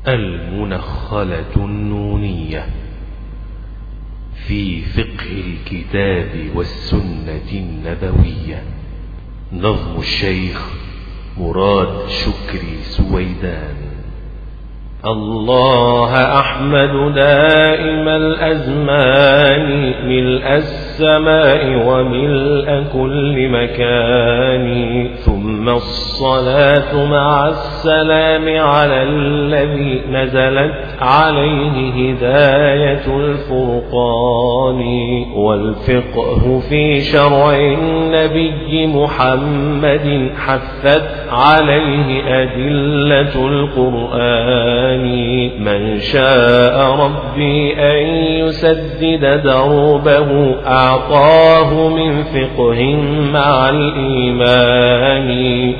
المنخلة النونية في فقه الكتاب والسنة النبوية. نظم الشيخ مراد شكري سويدان. الله أحمد دائم الأزمان، ملء السماء وملء كل مكان، ثم الصلاة مع السلام على الذي نزلت عليه هداية الفرقان، والفقه في شرع النبي محمد حثت عليه أدلة القرآن. من شاء ربي أن يسدد دربه أعطاه من فقه مع الإيمان،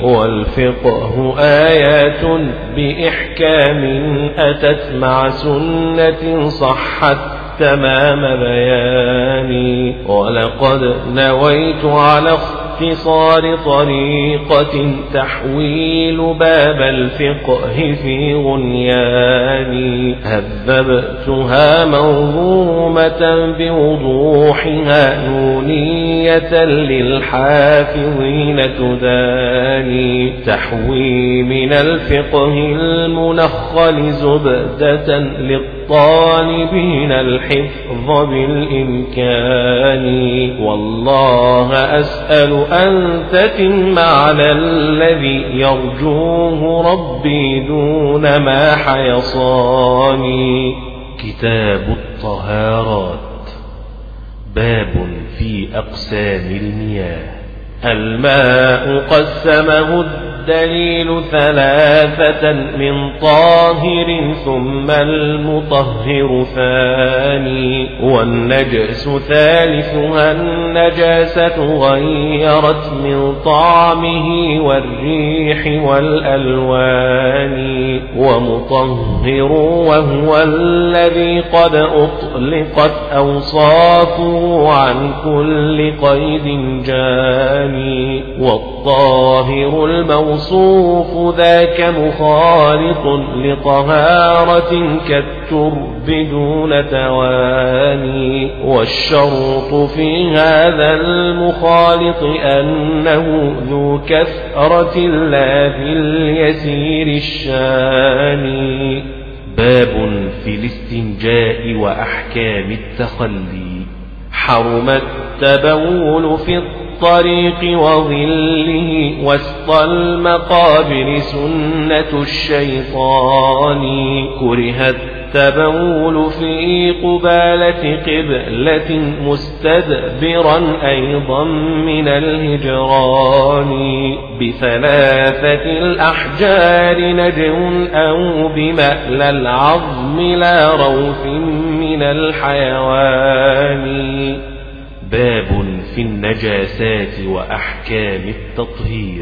والفقه آيات بإحكام أتت مع سنة صحت تمام بياني. ولقد نويت على اختصار طريقة تحويل باب الفقه في غنياني، هذبتها منظومة بوضوحها نونية للحافظين تداني، تحوي من الفقه المنخل زبدة للطالبين الحفظ بالإمكان. والله أسأل أن تتم على الذي يرجوه ربي دون ما حيصاني. كتاب الطهارات. باب في أقسام المياه. الماء قسمه الدليل ثلاثة، من طاهر ثم المطهر ثاني، والنجس ثالثها النجاسة غيرت من طعمه والريح والألوان، ومطهر وهو الذي قد أطلقت أوصافه عن كل قيد جاني، والطاهر الموصوف ذاك مخالط لطهارة كالترب دون تواني. والشرط في هذا المخالط أنه ذو كثرة لا في اليسير الشاني. باب في الاستنجاء وأحكام التخلي. حرم التبول في الطريق وظله، وسط المقابر سنة الشيطان، كره التبول في قبالة قبلة مستدبرا أيضا من الهجران، بثلاثة الأحجار نجم أو بمألى العظم لا روث من الحيوان. باب في النجاسات وأحكام التطهير.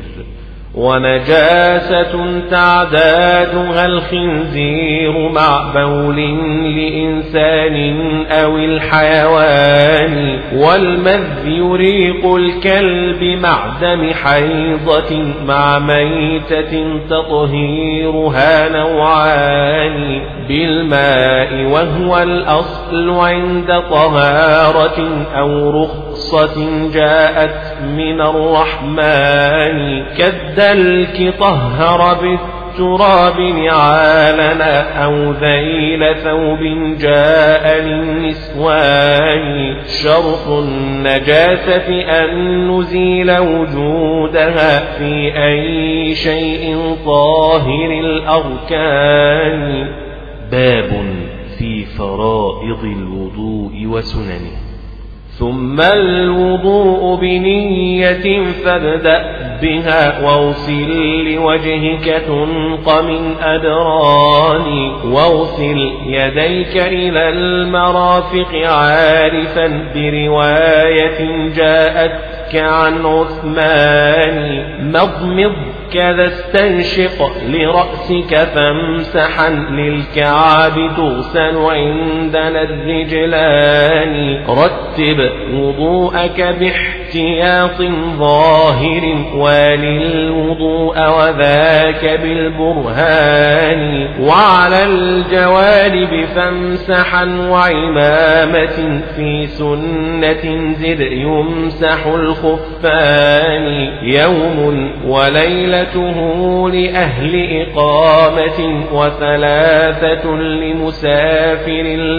ونجاسة تعدادها الخنزير مع بول لإنسان أو الحيوان، والمذي ريق الكلب مع دم حيضة مع ميتة تطهيرها نوعان، بالماء وهو الأصل عند طهارة أو رخصة جاءت من الرحمن، كالدلك طهر بالتراب نعالنا أو ذيل ثوب جاء للنسوان. شرط النجاسة أن نزيل وجودها في أي شيء طاهر الأركان. باب في فرائض الوضوء وسننه. ثم الوضوء بنية فابدأ بها، واغسل لوجهك تنق من أدران، واغسل يديك إلى المرافق عارفا برواية جاءتك عن عثمان. مضمض كذا استنشق لرأسك فامسحا للكعب تغسل عندنا الرجلان رتب وضوءك باحتياط ظاهر وللوضوء وذاك بالبرهان وعلى الجوارب فامسحا وعمامة في سنة زد يمسح الخفان يوم وليلته لأهل إقامة وثلاثة لمسافر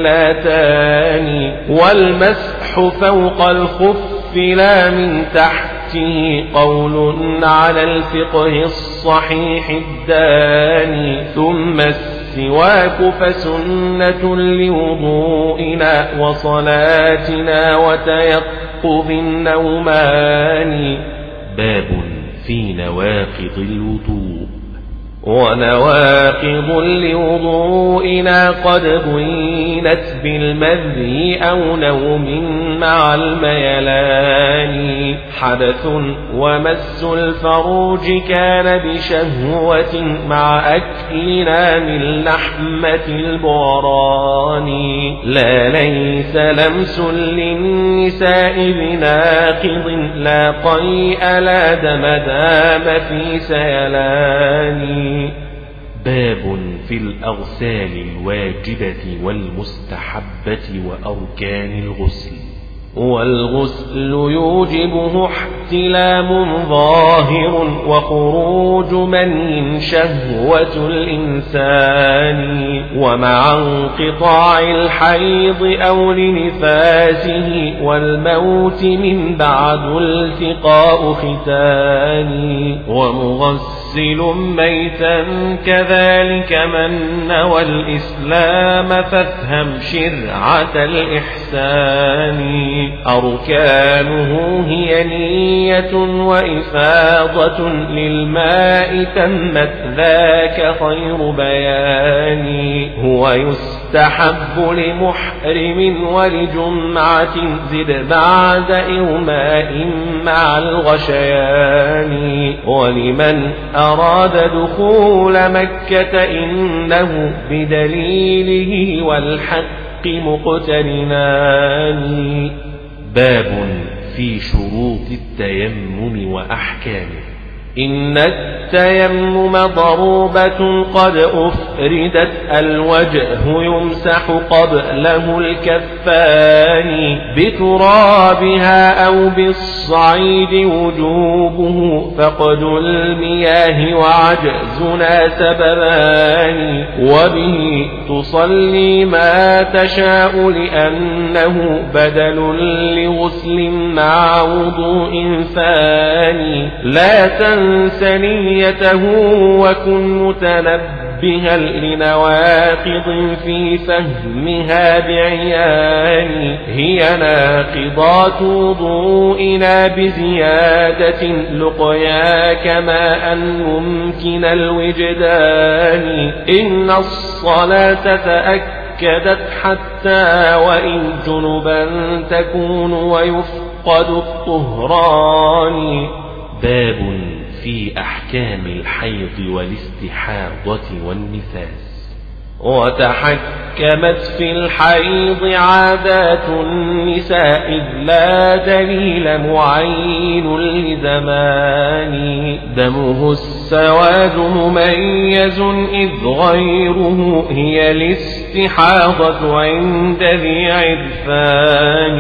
اللاتان والمسح فوق الخف لا من تحته قول على الفقه الصحيح الداني ثم السواك فسنة لوضوئنا وصلاتنا وتيقظ النومان. باب في نواقض الوضوء. ونواقض لوضوئنا قد بينت بالمذي أو نوم مع الميلان حدث ومس الفروج كان بشهوة مع أكلنا من لحمة البعران لا ليس لمس للنساء بناقض لا قيء لا دم دام في سيلان. باب في الأغسال الواجبة والمستحبة وأركان الغسل. والغسل يوجبه احتلام ظاهر وخروج من شهوة الإنسان ومع انقطاع الحيض أو لنفاسه والموت من بعد التقاء ختان ومغسل ميتا كذلك من نوى الإسلام فافهم شرعة الإحسان. أركانه هي نية وإفاضة للماء تمت ذاك خير بيان هو يستحب لمحرم ولجمعة زد بعد إغماء مع الغشيان ولمن أراد دخول مكة إنه بدليله والحق مقترنان. باب في شروط التيمم وأحكامه. إن التيمم ضروبة قد أفردت الوجه يمسح قبله الكفان بترابها أو بالصعيد وجوبه فقد المياه وعجزنا سببان وبه تصلي ما تشاء لأنه بدل لغسل مع وضوء ثاني لا تنس نيته وكن متنبها لنواقض في فهمها بعيان هي ناقضات وضوئنا بزيادة لقيا كما أن يمكن الوجدان. إن الصلاة تأكدت حتى وإن جنبا تكون ويفقد الطهران. باب في أحكام الحيض والاستحاضة والنفاس. وتحكمت في الحيض عادات النساء إذ لا دليل معين لزمان دمه السواد مميز إذ غيره هي الاستحاضة عند ذي عرفان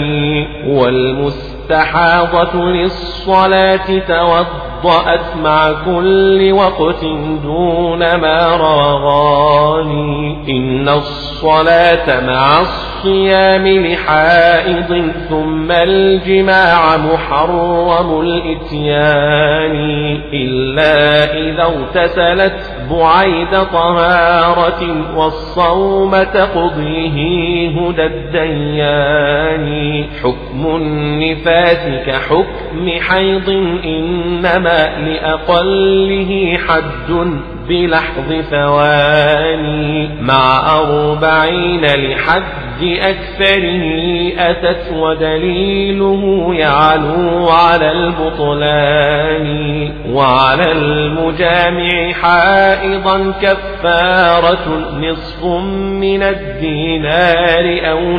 والمستحاضة للصلاة توضأت مع كل وقت دون ما روغان. إن الصلاة مع الصيام لحائض ثم الجماع محرم الإتيان إلا إذا اغتسلت بعيد طهارة والصوم تقضيه هدى الديان. حكم النفاس كحكم حيض إنما لأقله حد بلحظ ثواني مع 40 لحد أكثره أتت ودليله يعلو على البطلان وعلى المجامع حائضا كفارة نصف من الدينار أو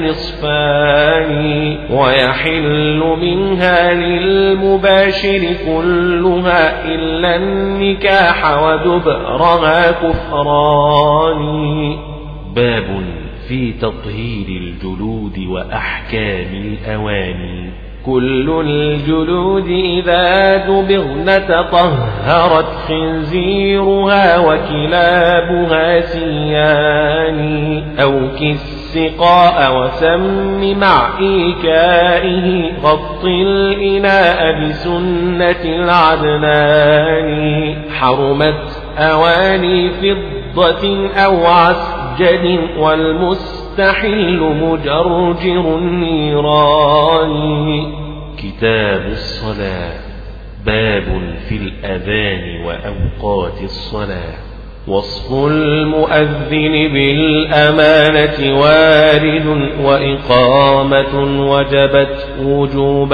نصفان ويحل منها للمباشر كلها إلا النكاح ودبرها كفران. باب في تطهير الجلود وأحكام الأواني. كل الجلود إذا دبغن تطهرت خنزيرها وكلابها سيان أو كالسقاء وسم مع إيكائه غط الإناء بسنة العدنان. حرمت أواني فضة أو عسجد والمستحل مجرجر النيران. كتاب الصلاة. باب في الأذان وأوقات الصلاة. وصف المؤذن بالأمانة وارد وإقامة وجبت وجوب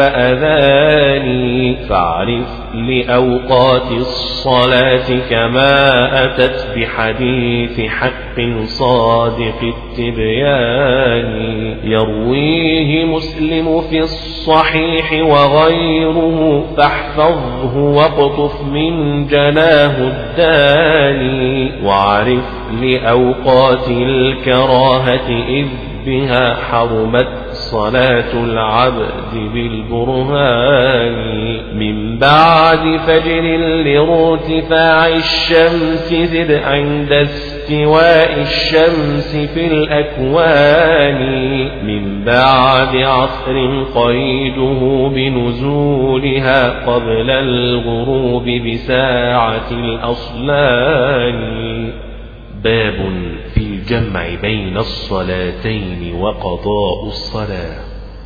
أذان. فاعرف لأوقات الصلاة كما أتت بحديث حق صادق التبيان. يرويه مسلم في الصحيح وغيره فاحفظه واقطف من جناه الداني. وعرف لأوقات الكراهة إذ بها حرمت صلاة العبد بالبرهان. من بعد فجر لارتفاع الشمس زد عند استواء الشمس في الأكوان. من بعد عصر قيده بنزولها قبل الغروب بساعة الأصلان. باب في الجمع بين الصلاتين وقضاء الصلاة.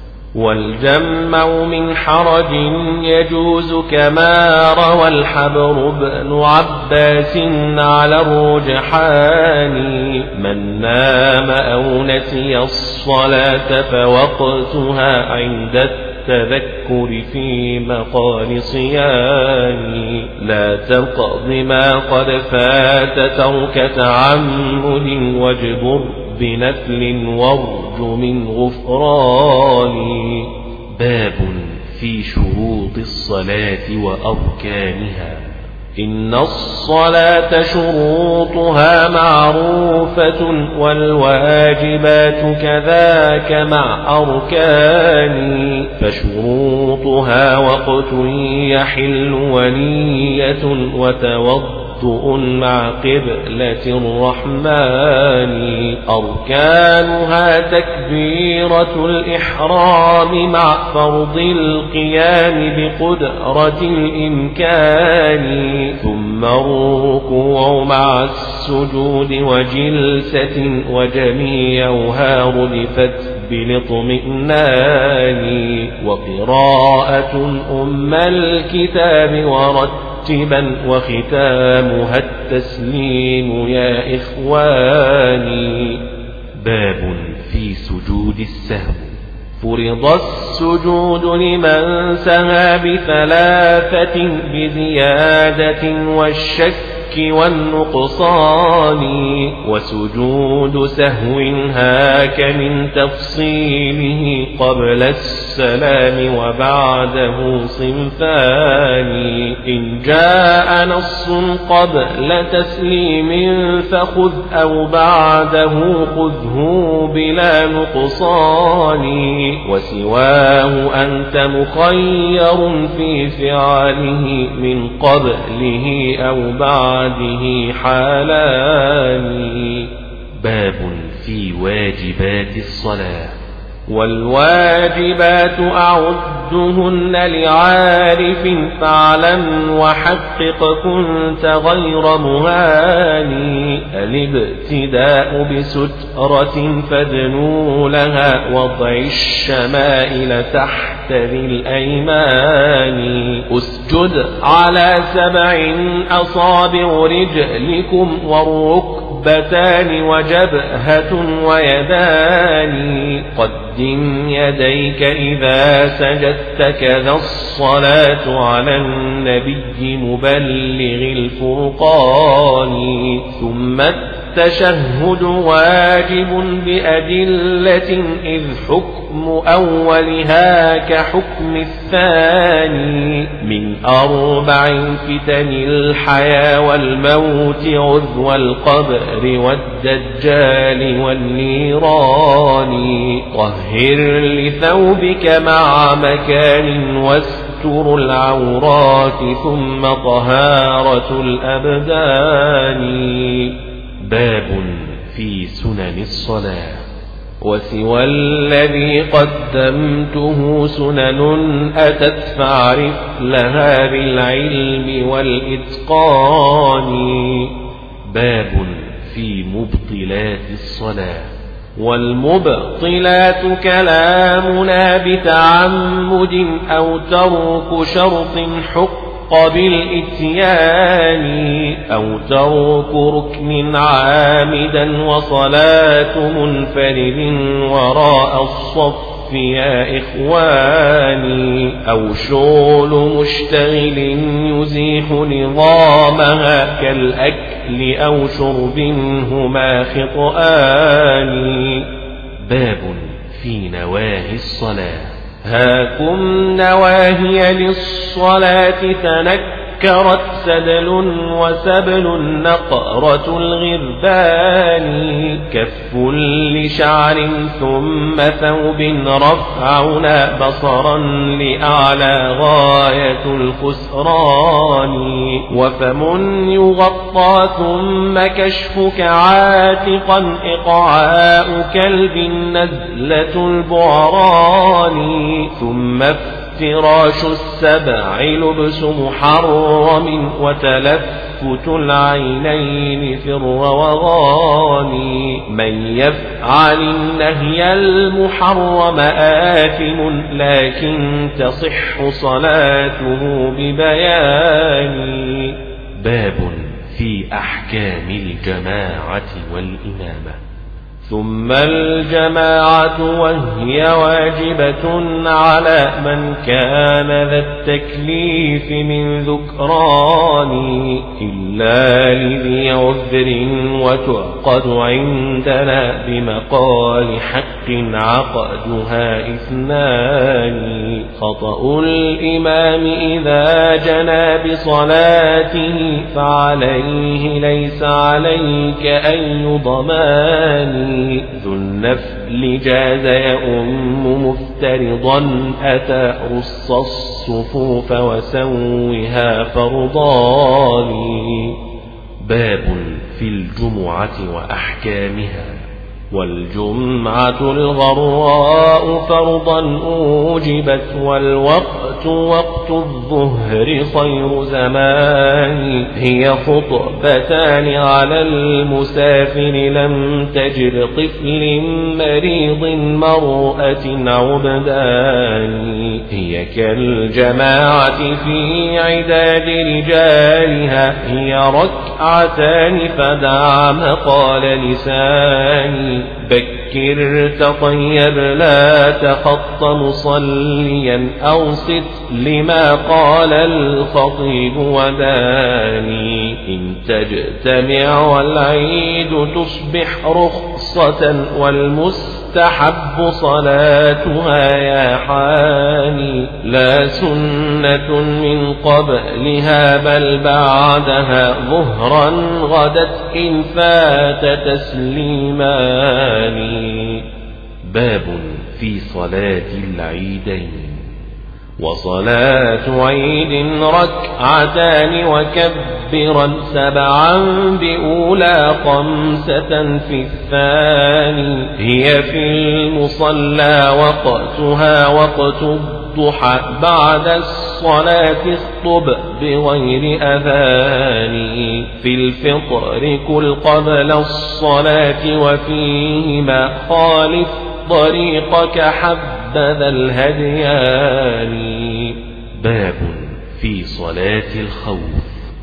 والجمع من حرج يجوز كما روى الحبر بن عباس على الرجحان. من نام أو نسي الصلاة فوقتها عند التذكر في مقال صيام. لا تقض ما قد فات ترك تعمد واجبر بنفل وارج من غفران. باب في شروط الصلاة وأركانها. إن الصلاة شروطها معروفة والواجبات كذاك مع أركان. فشروطها وقت يحل ونية وتوضؤ مع قبلة الرحمن. أركانها تكبيرة الإحرام مع فرض القيام بقدرة الإمكان. ثم الركوع مع السجود وجلسة وجميعها ردفت بالاطمئنان. وقراءة أم الكتاب ورتبا وختامها التسليم يا إخواني. باب في سجود السهو. فرض السجود لمن سهى بثلاثة بزيادة والشك والنقصان. وسجود سهو هاك من تفصيله قبل السلام وبعده صنفان. إن جاء نص قبل تسليم فخذ أو بعده خذه بلا نقصان. وسواه أنت مخير في فعله من قبله أو بعده حالان. باب في واجبات الصلاة. والواجبات أعدهن لعارف فاعلم وحقق كنت غير مهاني. الابتداء بسترة فادنوا لها وضع الشمائل تحت ذي الأيمان. اسجد على 7 أصابع رجلكم والركب ركبتان وجبهة ويدان قدم يديك إذا سجدت كذا الصلاة على النبي مبلغ الفرقان ثم التشهد واجب بأدلة إذ حكم أولها كحكم الثاني من 4 فتن الحياة والموت عذو القبر والدجال والنيران طهر لثوبك مع مكان واستر العورات ثم طهارة الأبدان. باب في سنن الصلاة. وسوى الذي قدمته سنن أتت فاعرف لها بالعلم والإتقان. باب في مبطلات الصلاة. والمبطلات كلامنا بتعمد أو ترك شرط حق بالإتيان أو ترك ركن عامدا وصلاة منفرد وراء الصف يا إخواني أو شغل مشتغل يزيح نظامها كالأكل أو شرب هما خطآن. باب في نواهي الصلاة. هاكم نواهي للصلاة تنكرت سدل وسبل نقرة الغربان كف لشعر ثم ثوب رفعنا بصرا لأعلى غاية الخسران وفم يغطى ثم كشفك عاتقا إقعاء كلب نزلة البعران ثم افتراش السبع لبس محرم وتلفت العينين في الروغان. من يفعل النهي المحرم آثم لكن تصح صلاته ببيان. باب في أحكام الجماعة والإمامة. ثم الجماعة وهي واجبة على من كان ذا التكليف من ذكران إلا لذي عذر وتعقد عندنا بمقال حق عقدها 2. خطأ الإمام إذا جنى بصلاته فعليه ليس عليك أي ضمان. ذو النفل جاز يؤم مفترضا أتى رص الصفوف وسوها فرضان. باب في الجمعة وأحكامها. والجمعة الغراء فرضا أوجبت والوقت وقت الظهر خير زمان هي خطبتان على المسافر لم تجر طفل مريض مرأة عبدان هي كالجماعة في عداد رجالها هي ركعتان فدع مقال لساني بكر تطيب لا تخط مصليا أوسط لما قال الخطيب وداني إن تجتمع والعيد تصبح رخصة والمستحب صلاتها يا حاني لا سنة من قبلها بل بعدها ظهرا غدت إن فات تسليمان. باب في صلاة العيدين. وصلاة عيد ركعتان وكبرا 7 بأولى 5 في الثاني هي في المصلى وقتها وقت الضحى بعد الصلاة اخطب بغير أذان في الفطر كل قبل الصلاة وفيهما خالف طريقك حبذا الهديان. باب في صلاة الخوف.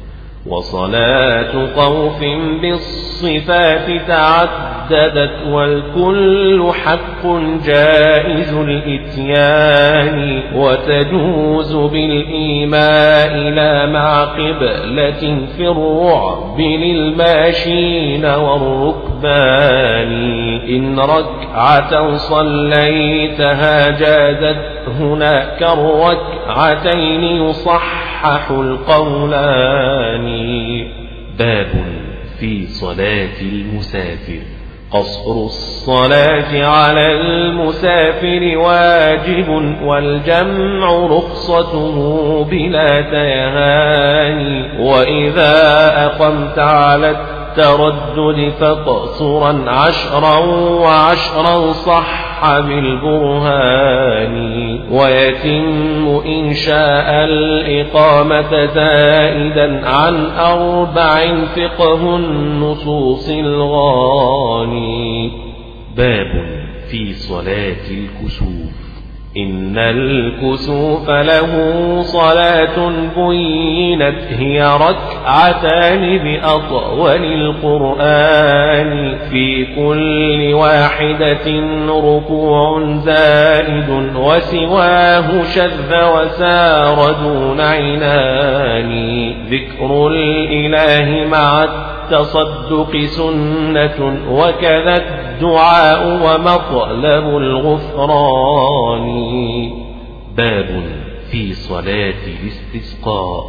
وصلاة خوف بالصفات تعددت والكل حق جائز الإتيان وتجوز بالإيماء لا مع قبلة في الرعب للماشين والركبان إن ركعة صليتها جازت هناك الركعتين يصحح القولان. باب في صلاة المسافر. قصر الصلاة على المسافر واجب والجمع رخصته بلا تيهان وإذا أقمت على التردد فقصرا 10 و10 صح بالبرهان ويتم إن شاء الإقامة زائدا عن 4 فقه النصوص الغاني. باب في صلاة الكسوف. إن الكسوف له صلاة بينت هي ركعتان بأطول القرآن في كل واحدة ركوع زائد وسواه شذ وسار دون عنان ذكر الإله مع التصدق سنة وكذا الدعاء ومطلب الغفران. باب في صلاة الاستسقاء.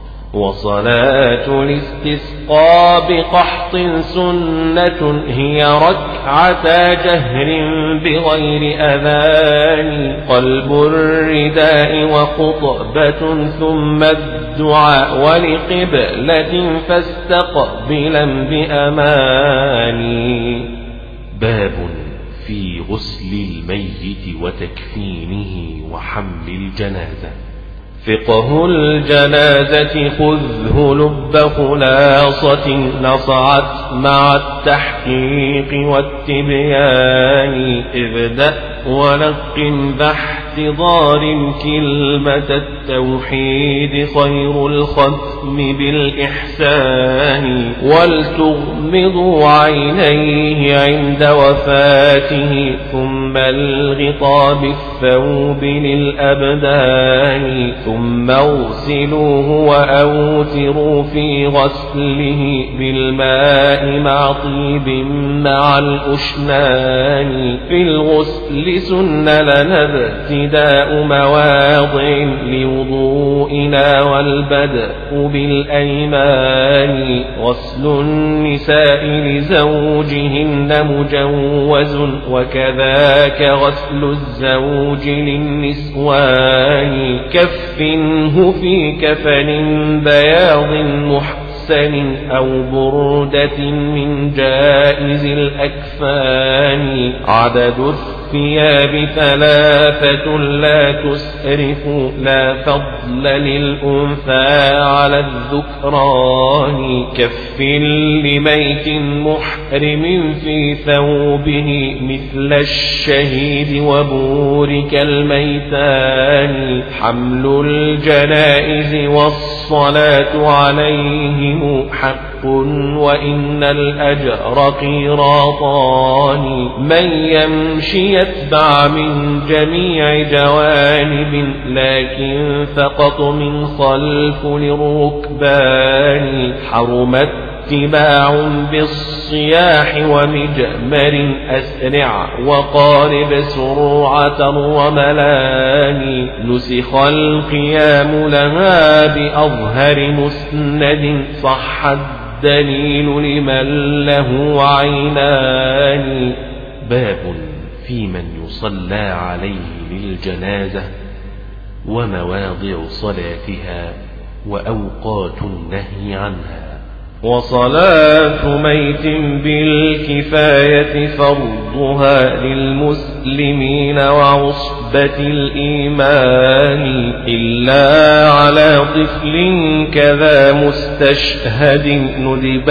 وصلاة الاستسقاء بقحط سنة هي ركعتا جهر بغير أذان قلب الرداء وخطبة ثم الدعاء ولقبلة فاستقبلا بأمان. باب في غسل الميت وتكفينه وحمل الجنازة. فقه الجنازة خذه لب خلاصة نصعت مع التحقيق والتبيان ابدأ ولقن باحتضار كلمة التوحيد خير الختم بالإحسان ولتغمض عينيه عند وفاته ثم الغطاء بالثوب للأبدان ثم اغسلوه وأوتروا في غسله بالماء مع طيب مع الأشنان. في الغسل سن لنا ابتداء مواضع لوضوئنا والبدء بالأيمان غسل النساء لزوجهن مجوز وكذاك غسل الزوج للنسوان كفنه في كفن بياض محسن أو بردة من جائز الأكفان عدد الثياب 3 لا تسرف لا فضل للأنثى على الذكران كف لميت محرم في ثوبه مثل الشهيد وبورك الميتان حمل الجنائز والصلاة عليهم حق وإن الأجر قيراطان من يمشي يتبع من جميع جوانب لكن فقط من خلف للركبان حرمت اتباع بالصياح ومجمر أسرع وقارب سرعة وملان نسخ القيام لها بأظهر مسند صح الدليل لمن له عينان. باب في من يصلى عليه للجنازة ومواضع صلاتها وأوقات النهي عنها. وصلاة ميت بالكفاية فرضها للمسلمين وعصبة الإيمان إلا على طفل كذا مستشهد ندبت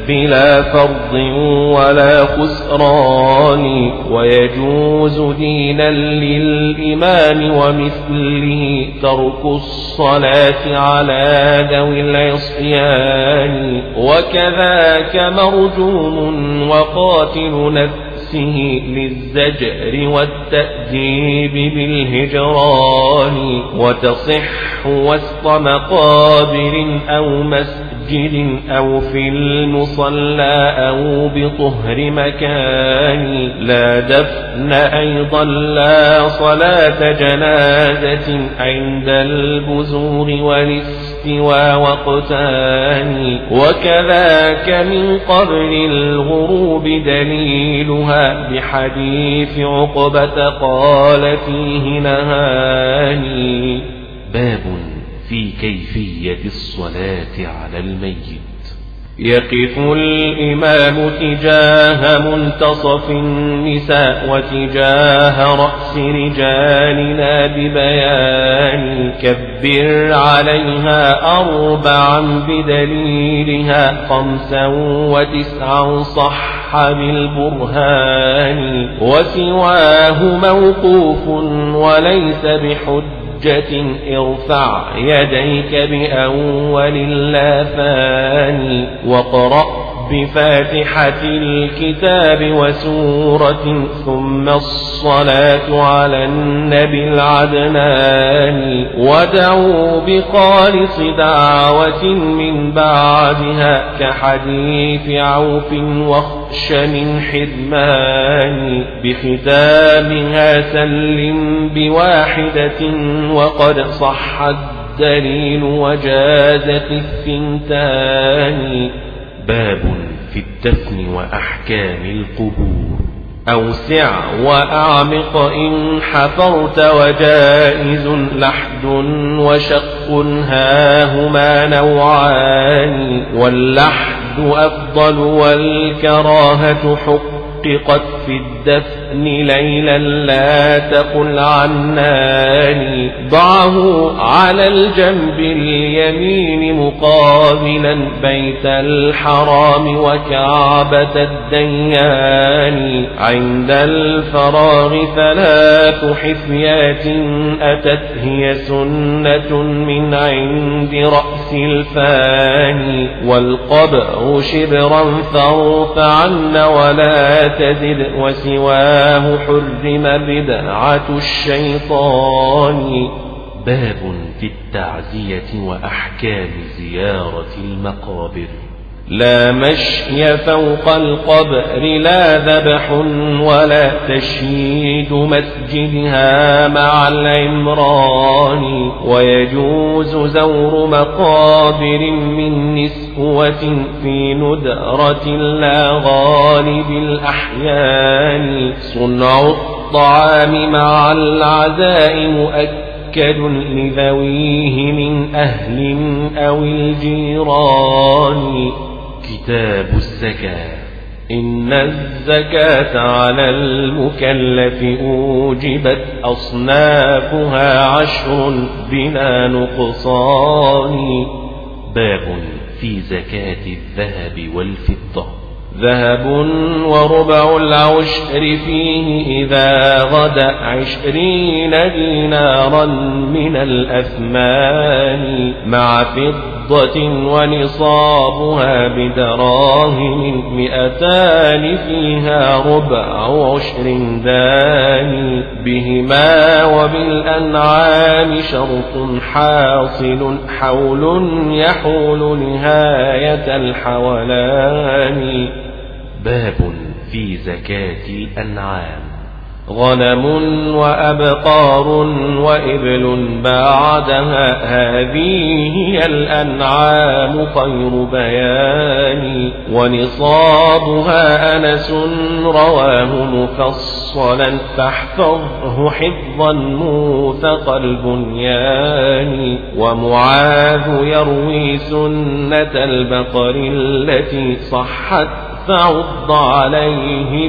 بلا فرض ولا خسران، ويجوز دينا للإمام ومثله ترك الصلاة على ذوي العصيان، وكذاك مرجوم وقاتل نفسه للزجر والتأديب بالهجران، وتصح وسط مقابر أو مسجد أو في المصلى أو بطهر مكان، لا دفن أيضا لا صلاة جنازة عند البزوغ والاستواء وقتان، وكذاك من قبل الغروب دليلها بحديث عقبة قال فيه نهاني. باب في كيفية الصلاة على الميت. يقف الإمام تجاه منتصف النساء وتجاه رأس رجالنا ببيان، كبر عليها 4 بدليلها 5 و9 صح بالبرهان، وسواه موقوف وليس بحجة ارفع يديك بأول اللافان، واقرأ بفاتحة الكتاب وسورة ثم الصلاة على النبي العدنان، ودعوا بخالص دعوة من بعدها كحديث عوف واخش من حرمان، بختامها سلم بواحدة وقد صح الدليل وجازت 2. باب في الدفن وأحكام القبور. أوسع وأعمق إن حفرت، وجائز لحد وشق هاهما نوعان، واللحد أفضل والكراهة حققت في الدفن ليلا لا تقل عنان، ضعه على الجنب اليمين مقابلا بيت الحرام وكعبة الديان، عند الفراغ 3 حثيات أتت هي سنة من عند رأس الفاني، والقبر شبرا فارفعن ولا تزد، وسواه حرم بدعة الشيطان. باب في التعزية وأحكام زيارة المقابر. لا مشي فوق القبر لا ذبح ولا تشييد مسجدها مع العمران، ويجوز زور مقابر من نسوة في ندرة لا غالب الأحيان، صنع الطعام مع العزاء مؤكد لذويه من أهل أو الجيران. كتاب الزكاة. إن الزكاة على المكلف أوجبت أصنافها 10 بلا نقصان. باب في زكاة الذهب والفضة. ذهب وربع العشر فيه إذا غدا 20 دينارا من الأثمان، مع فضة ونصابها بدراهم 200 فيها ربع 20 داني، بهما وبالأنعام شرط حاصل حول يحول نهاية الحولان. باب في زكاة الأنعام. غنم وأبقار وإبل بعدها هذه هي الأنعام خير بيان، ونصابها أنس رواه مفصلا فاحفظه حفظا موثق البنيان، ومعاذ يروي سنة البقر التي صحت فعض عليه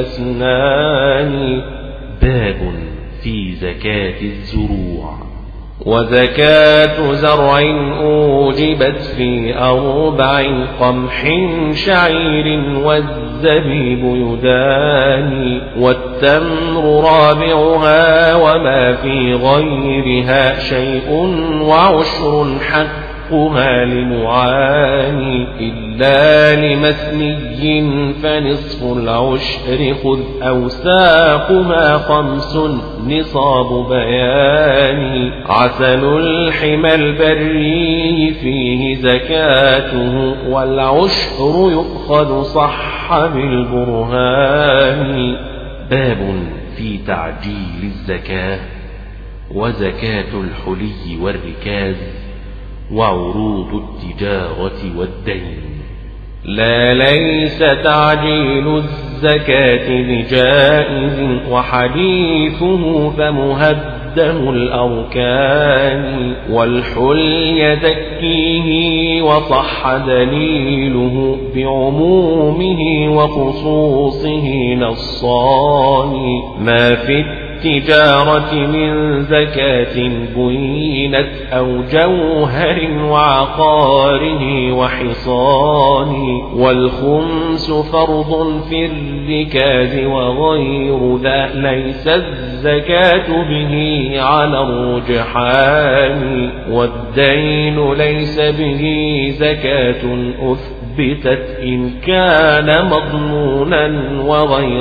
بالأسنان. باب في زكاة الزروع. وزكاة زرع أوجبت في 4 قمح شعير والزبيب يداني والتمر رابعها وما في غيرها شيء وعشر حقها لمعاني إلا لمثني فنصف العشر خذ أوساقها 5 نصاب بيان عسل الحمى البري فيه زكاته والعشر يؤخذ صح بالبرهان. باب في تعجيل الزكاة وزكاة الحلي والركاز وعروض التجارة والدين. لا ليس تعجيل الزكاة بجائز وحديثه فمهدم الأركان والحلي زكيه وصح دليله بعمومه وخصوصه نصان ما في التجارة من زكاة بينت أو جوهر وعقاره وحصان والخمس فرض في الركاز وغير ذا ليس الزكاة به على الرجحان والدين ليس به زكاة أثبتت إن كان مضمونا وغير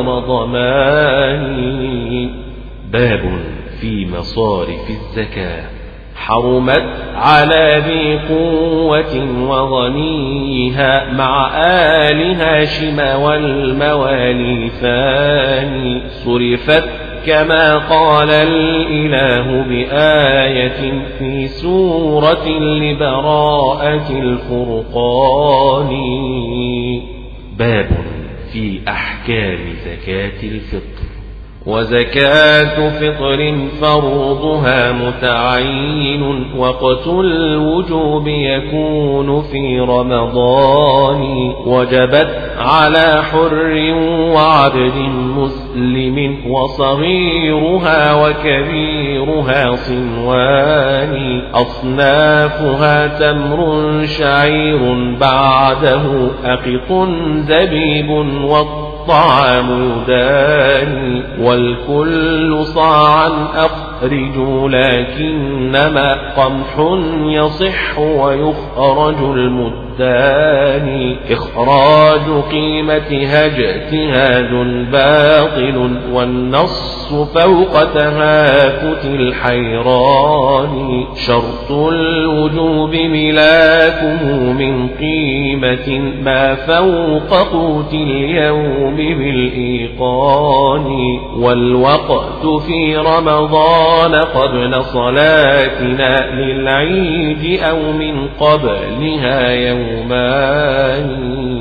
ضمان. باب في مصارف الزكاة. حرمت على ذي قوة وغنيها مع آل هاشم والموالي ثاني صرفت كما قال الإله بآية في سورة لبراءة الفرقان. باب في أحكام زكاة الفطر. وزكاة فطر فرضها متعين وقت الوجوب يكون في رمضان وجبت على حر وعبد مسلم وصغيرها وكبيرها صنوان أصنافها تمر شعير بعده أقط زبيب والطعام يداني والكل صاعا أخرج لكنما قمح يصح ويخرج المدان إخراج قيمتها اجتهاد باطل والنص فوق تهافت الحيران شرط الوجوب ملاكه من قيمة ما فوق قوت اليوم بالإيقان والوقت في رمضان قبل صلاتنا للعيد أو من قبلها يومان.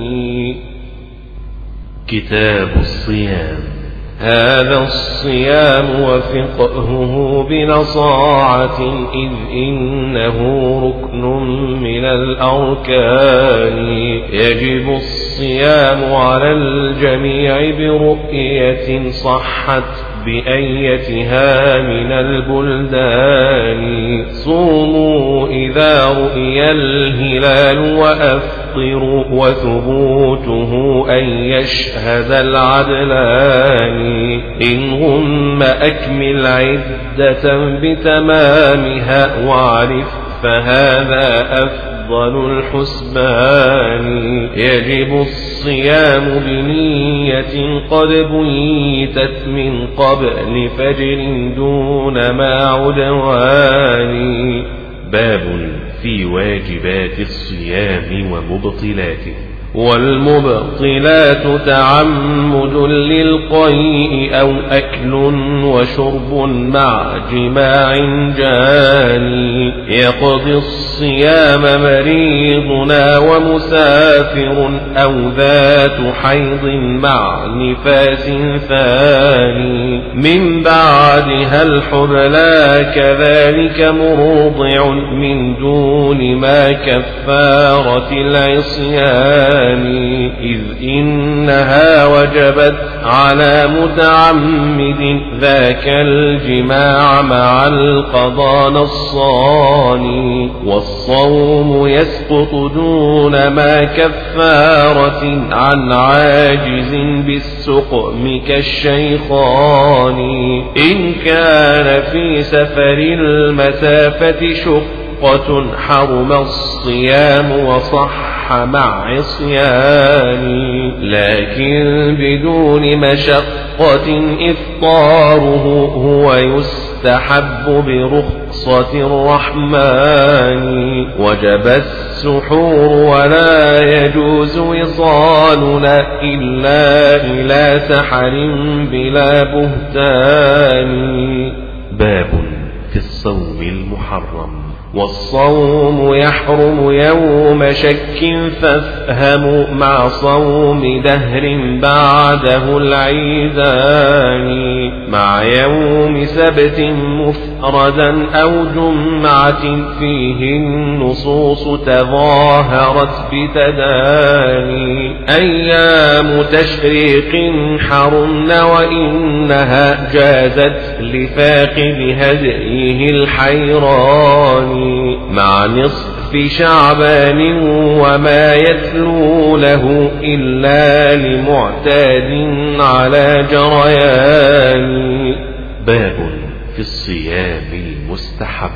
كتاب الصيام. هذا الصيام وفقهه بنصاعة إذ إنه ركن من الأركان يجب الصيام على الجميع برؤية صحت بأيتها من البلدان صوموا إذا رؤي الهلال وأفطروا وثبوته أن يشهد العدلان إن هم أكمل عدة بتمامها واعرف فهذا أفضل الحسبان يجب الصيام بنية قد بيتت من قبل فجر دون ما عدوان. باب في واجبات الصيام ومبطلاته. والمبطلات تعمد للقيء أو أكل وشرب مع جماع جاني يقضي الصيام مريضنا ومسافر أو ذات حيض مع نفاس ثاني من بعدها الحبلى كذلك مرضع من دون ما كفارة العصيان إذ إنها وجبت على متعمد ذاك الجماع مع القضاء نصان. والصوم يسقط دون ما كفارة عن عاجز بالسقم كالشيخان. إن كان في سفر المسافة شقة حرم الصيام وصح مع عصيان. لكن بدون مشقة إفطاره هو يستحب برخصة الرحمن. وجب السحور ولا يجوز وصالنا إلا إلى سحر بلا بهتان. باب في الصوم المحرم. والصوم يحرم يوم شك فافهموا مع صوم دهر بعده العيدان. مع يوم سبت مفردا أو جمعة فيه النصوص تظاهرت بتداني. أيام تشريق حرمن وإنها جازت لفاقد هديه الحيران. مع نصف شعبان وما يتلو له إلا لمعتاد على جريان. باب في الصيام المستحب.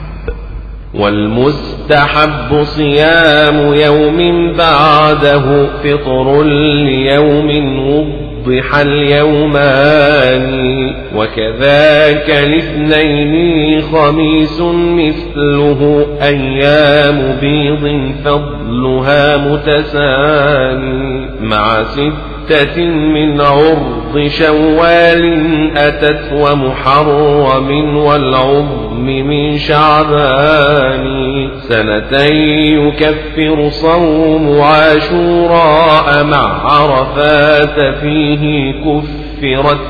والمستحب صيام يوم بعده فطر ليوم وضح اليومان. وكذاك الاثنين خميس مثله أيام بيض فضلها متساني. مع 6 من عرض شوال أتت ومحرم والعظم من شعبان. 2 يكفر صوم عاشوراء مع عرفات فيه كفرت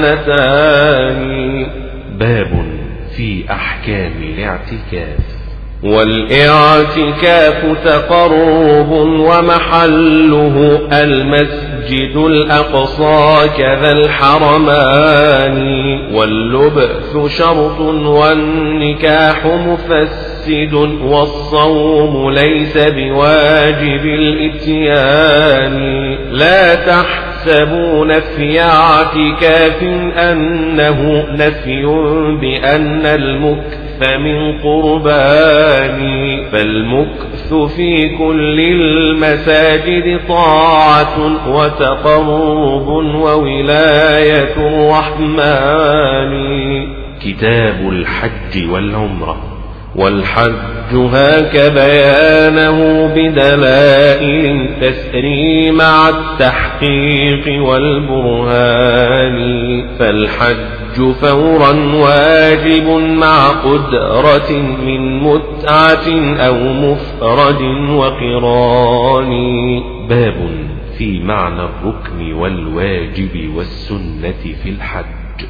2. باب في أحكام الاعتكاف. والاعتكاف تقرب ومحله المسجد الأقصى كذا الحرمان. واللبث شرط والنكاح مفسد والصوم ليس بواجب الإتيان. لا تحسبوا نفي اعتكاف أنه نفي بأن المكث من قربان. فالمكث في كل المساجد طاعة وتقرب وولاية الرحمن. كتاب الحج والعمرة. والحج هاك بيانه بدلائل تسري مع التحقيق والبرهان. فالحج فورا واجب مع قدرة من متعة أو مفرد وقران. باب في معنى الركن والواجب والسنة في الحج.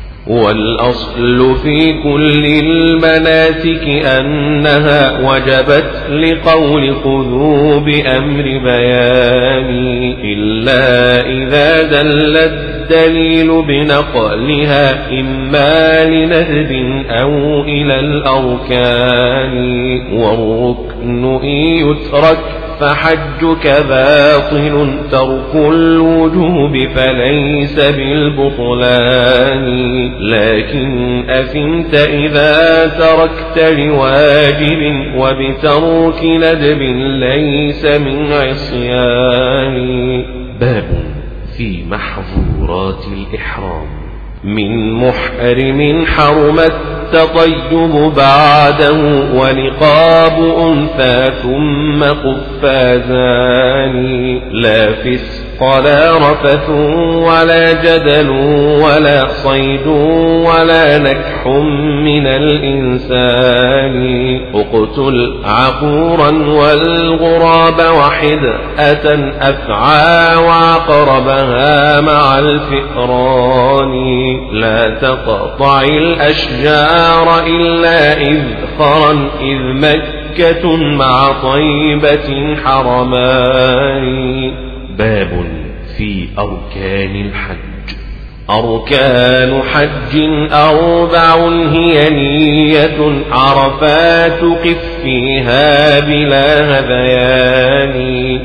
والأصل في كل المناسك أنها وجبت لقول خذوا بأمر بيان. إلا إذا دل الدليل بنقلها إما لندب أو إلى الأركان. والركن إن يترك فحجك باطل ترك الوجوب فليس بالبطلان. لكن أثمت إذا تركت لواجب وبترك ندب ليس من عصيان. باب في محظورات الإحرام. من محرم حرم التطيب بعده ونقاب أنثى ثم قفازان. لا فسق لا رفث ولا جدل ولا صيد ولا نكح من الإنسان. اقتل عقورا والغراب وحدأة أفعى وعقربها مع الفئران. لا تقطع الأشجار إلا إذخرا إذ مكة مع طيبة حرمان. باب في أركان الحج. أركان حج 4 هي نية عرفات قف فيها بلا هذيان،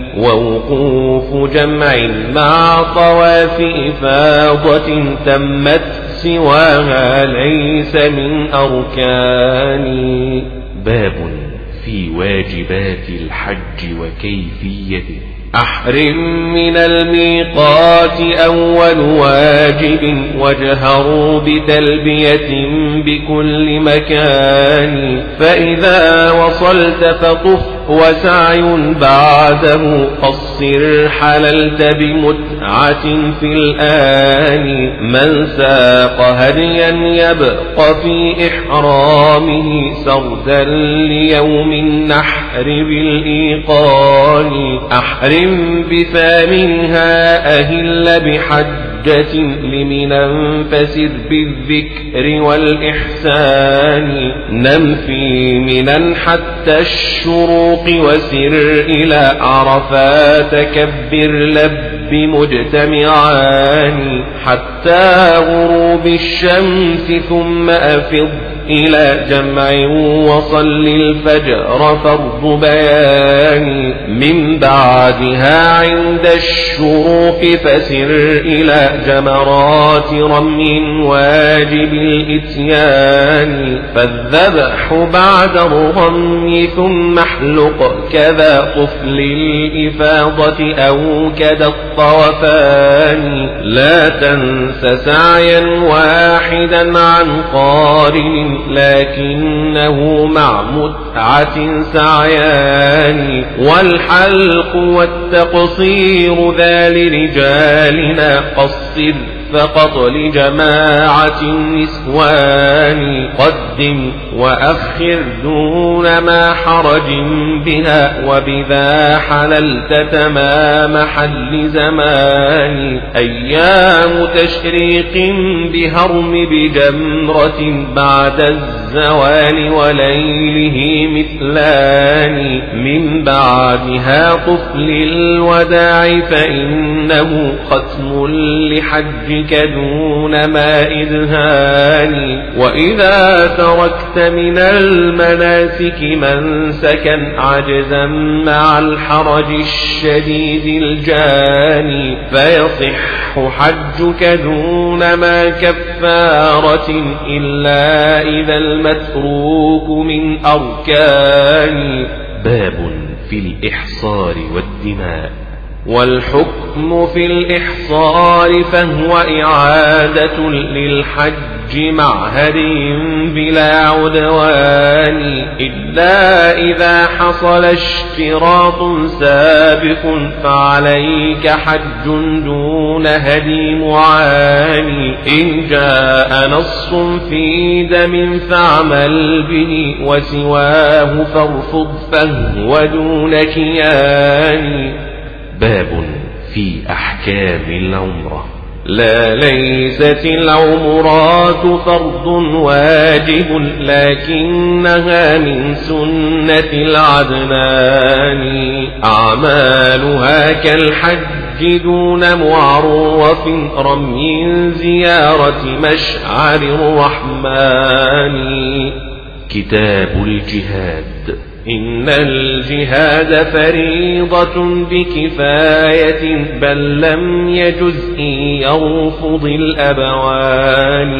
ووقوف جمع مع طواف إفاضة تمت سواها ليس من أركان. باب في واجبات الحج وكيفيته. أحرم من الميقات أول واجب، واجهروا بتلبية بكل مكان، فإذا وصلت فطف وسعي بعده، قصر حللت بمتعة في الآن. من ساق هديا يبقى في إحرامه سردا ليوم النحر بالإيقان. أحرم بثامنها أهل بحجة لمنى فسر بالذكر والإحسان. نم في منى حتى الشروق وسر إلى عرفات كبر لب مجتمعان، حتى غروب الشمس ثم أفض إلى جمع وصل الفجر فرض بيان. من بعدها عند الشروق فسر إلى جمرات رمي واجب الإتيان. فالذبح بعد الرمي ثم احلق كذا طفل الإفاضة أو كذا الطوفان. لا تنس سعيا واحدا عن قارن، لكنه مع متعة سعيان. والحلق والتقصير ذا لرجالنا، قصر فقط لجماعة النسوان. قدم وأخر دون ما حرج بها، وبذا حللت تمام حل زمان. أيام تشريق بهرم بجمرة بعد الزوال وليله مثلان. من بعدها طفل الوداع فإنه ختم لحج دون ما إذهان. وإذا تركت من المناسك منسكا عجزا مع الحرج الشديد الجاني، فيصح حجك دون ما كفارة إلا إذا المتروك من أركان. باب في الإحصار والدماء. والحكم في الإحصار فهو إعادة للحج مع هدي بلا عدوان، إلا إذا حصل اشتراط سابق فعليك حج دون هدي معاني. إن جاء نص في دم فاعمل به، وسواه فارفض فهو دون كيان. باب في أحكام العمرة. لا ليست العمرات فرض واجب، لكنها من سنة العدنان. أعمالها كالحج دون معروف، رمي زيارة مشعر الرحمن. كتاب الجهاد. إن الجهاد فريضة بكفاية، بل لم يجز إن يرفض الأبوان.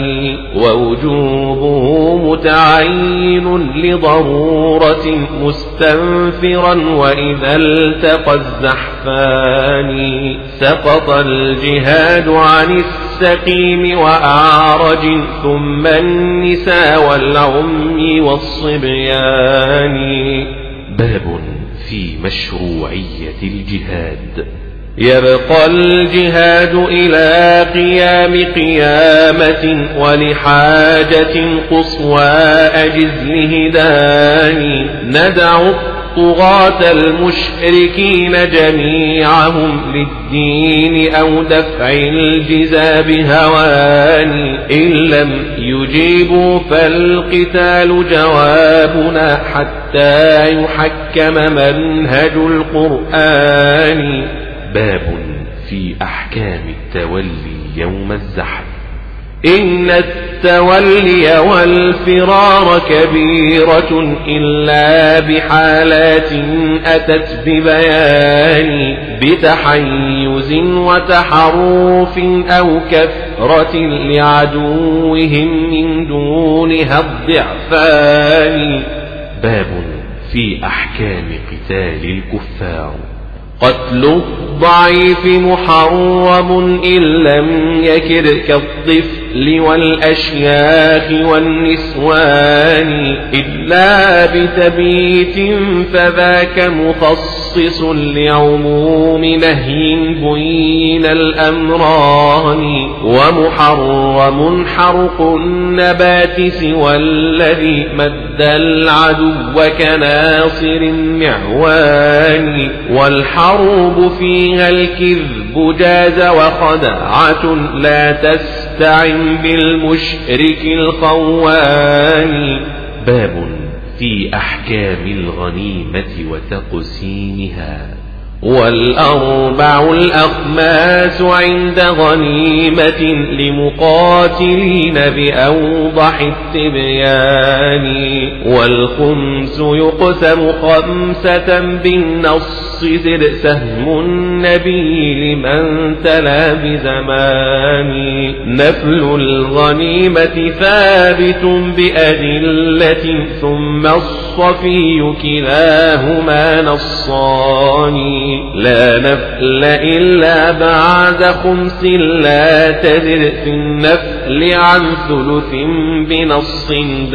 ووجوبه متعين لضرورة مستنفرا، وإذا التقى الزحفان. سقط الجهاد عن السقيم وأعرج، ثم النساء والعمي والصبيان. باب في مشروعية الجهاد. يبقى الجهاد إلى قيام قيامة، ولحاجة قصوى أجز لهدان. ندع الطغاة المشركين جميعهم للدين، أو دفع الجزا بهوان. إن لم يجيبوا فالقتال جوابنا، حتى يحكم منهج القرآن. باب في أحكام التولي يوم الزحف. إن التولي والفرار كبيرة إلا بحالات أتت ببيان بتحيز وتحرف أو كثرة لعدوهم من دونها الضعفان. باب في أحكام قتال الكفار. قتل الضعيف محرم إن لم يكر كالطفل والأشياخ والنسوان إلا بتبيت فذاك مخصص لعموم نهي بين الأمران. ومحرم حرق النبات سوى الذي مد العدو كناصر المعوان. والحرب فيها الكذب جاز وخدعة لا تستعن بالمشرك الخوان. باب في أحكام الغنيمة وتقسيمها. والأربع الأخماس عند غنيمة لمقاتلين بأوضح التبيان. والخمس يقسم خمسة بالنص زر سهم النبي لمن تلا بزمان. نفل الغنيمة ثابت بأدلة ثم الصفي كلاهما نصان. لا نفل إلا بعد خمس لا تزر في النفل عن ثلث بنص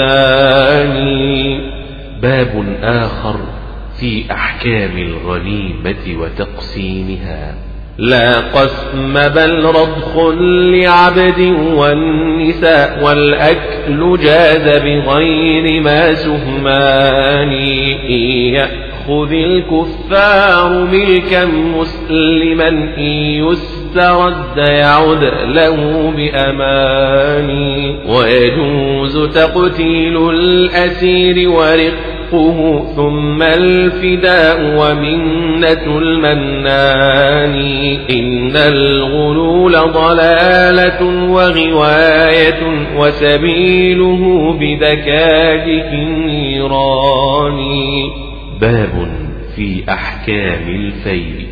داني. باب آخر في أحكام الغنيمة وتقسيمها. لا قسم بل رضخ لعبد والنساء والأكل جاز بغير ما سهمان. يأخذ الكفار ملكا مسلما إن يسترد يعد له بأمان. ويجوز تقتيل الأسير ورقه ثم الفداء ومنة المنان. إن الغلول ضلالة وغواية وسبيله بدكاكك النيران. باب في أحكام الفيء.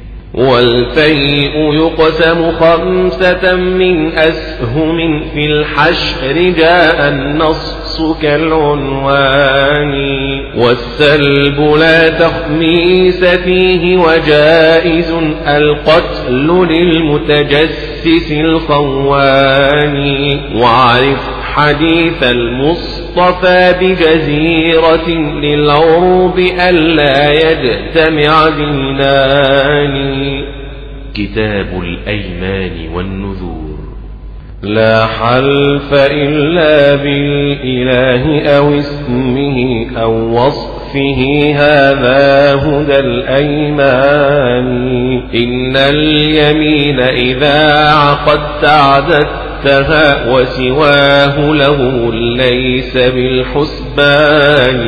والفيء يقسم خمسة من أسهم في الحشر جاء النص كالعنوان. والسلب لا تخميس فيه وجائز القتل للمتجسس الخوان. وعرف حديث المصطفى بجزيرة للعرب ألا يجتمع دينان. كتاب الأيمان والنذور. لا حلف إلا بالإله أو اسمه أو وصفه هذا هدى الأيمان. إن اليمين إذا عقدت عددت وسواه له ليس بالحسبان.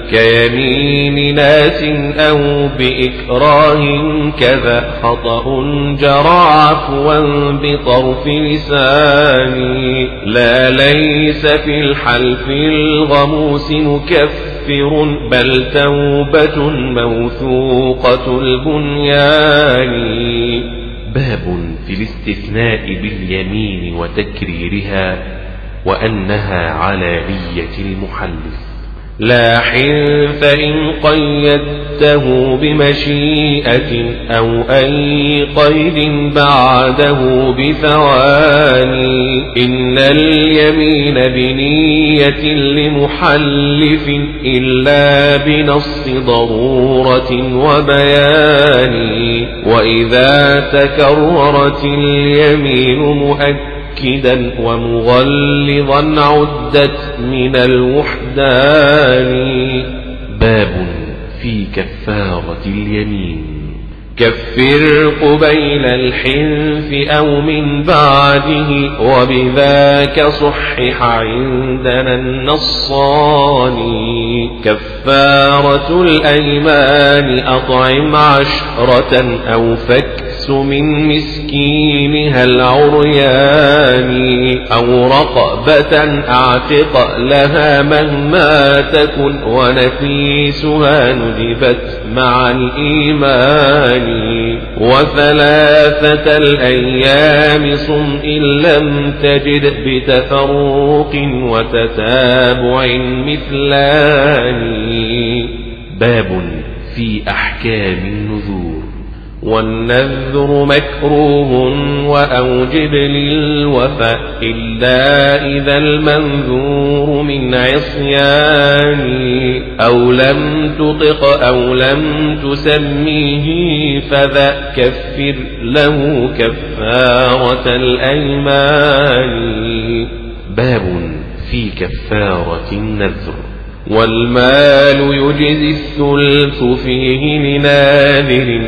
كيمين ناس أو بإكراه كذا خطأ جرى عفوا بطرف لسان. لا ليس في الحلف الغموس مكفر بل توبة موثوقة البنيان. باب في الاستثناء باليمين وتكريرها وأنها على نية المحلف. لا حلف إن قيدته بمشيئة أو أي قيد بعده بثواني. إن اليمين بنية لمحلف إلا بنص ضرورة وبيان. وإذا تكررت اليمين مؤكدا ومغلظا عدت من الوحدان. باب في كفارة اليمين. كفر قبيل الحنف أو من بعده، وبذاك صحح عندنا النصاني. كفارة الأيمان أطعم 10 أو فكس من مسكينها العريان، أو رقبة أعتق لها مهما تكن، ونفيسها ندبت مع الإيمان. وثلاثة الأيام صم إن لم تجد بتفرق وتتابع مثلان. باب في أحكام النذور. والنذر مكروه وأوجب للوفاء، إلا إذا المنذور من عصيان، أو لم تطق أو لم تسميه، فذا كفر له كفارة الأيمان. باب في كفارة النذر. والمال يجزي الثلث فيه لناذر،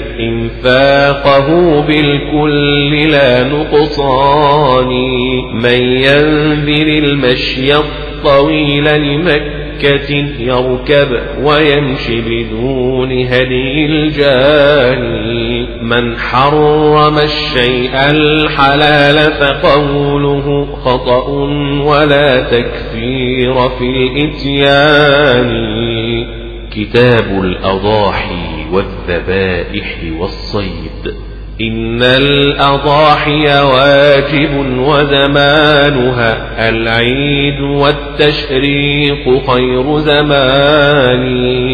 إنفاقه بالكل لا نقصان. من ينذر المشي الطويل لمكة يركب ويمشي بدون هدي الجاني. من حرم الشيء الحلال فقوله خطأ، ولا تكفير في الإتيان. كتاب الأضاحي والذبائح والصيد. إن الأضاحي واجب وزمانها، العيد والتشريق خير زمان.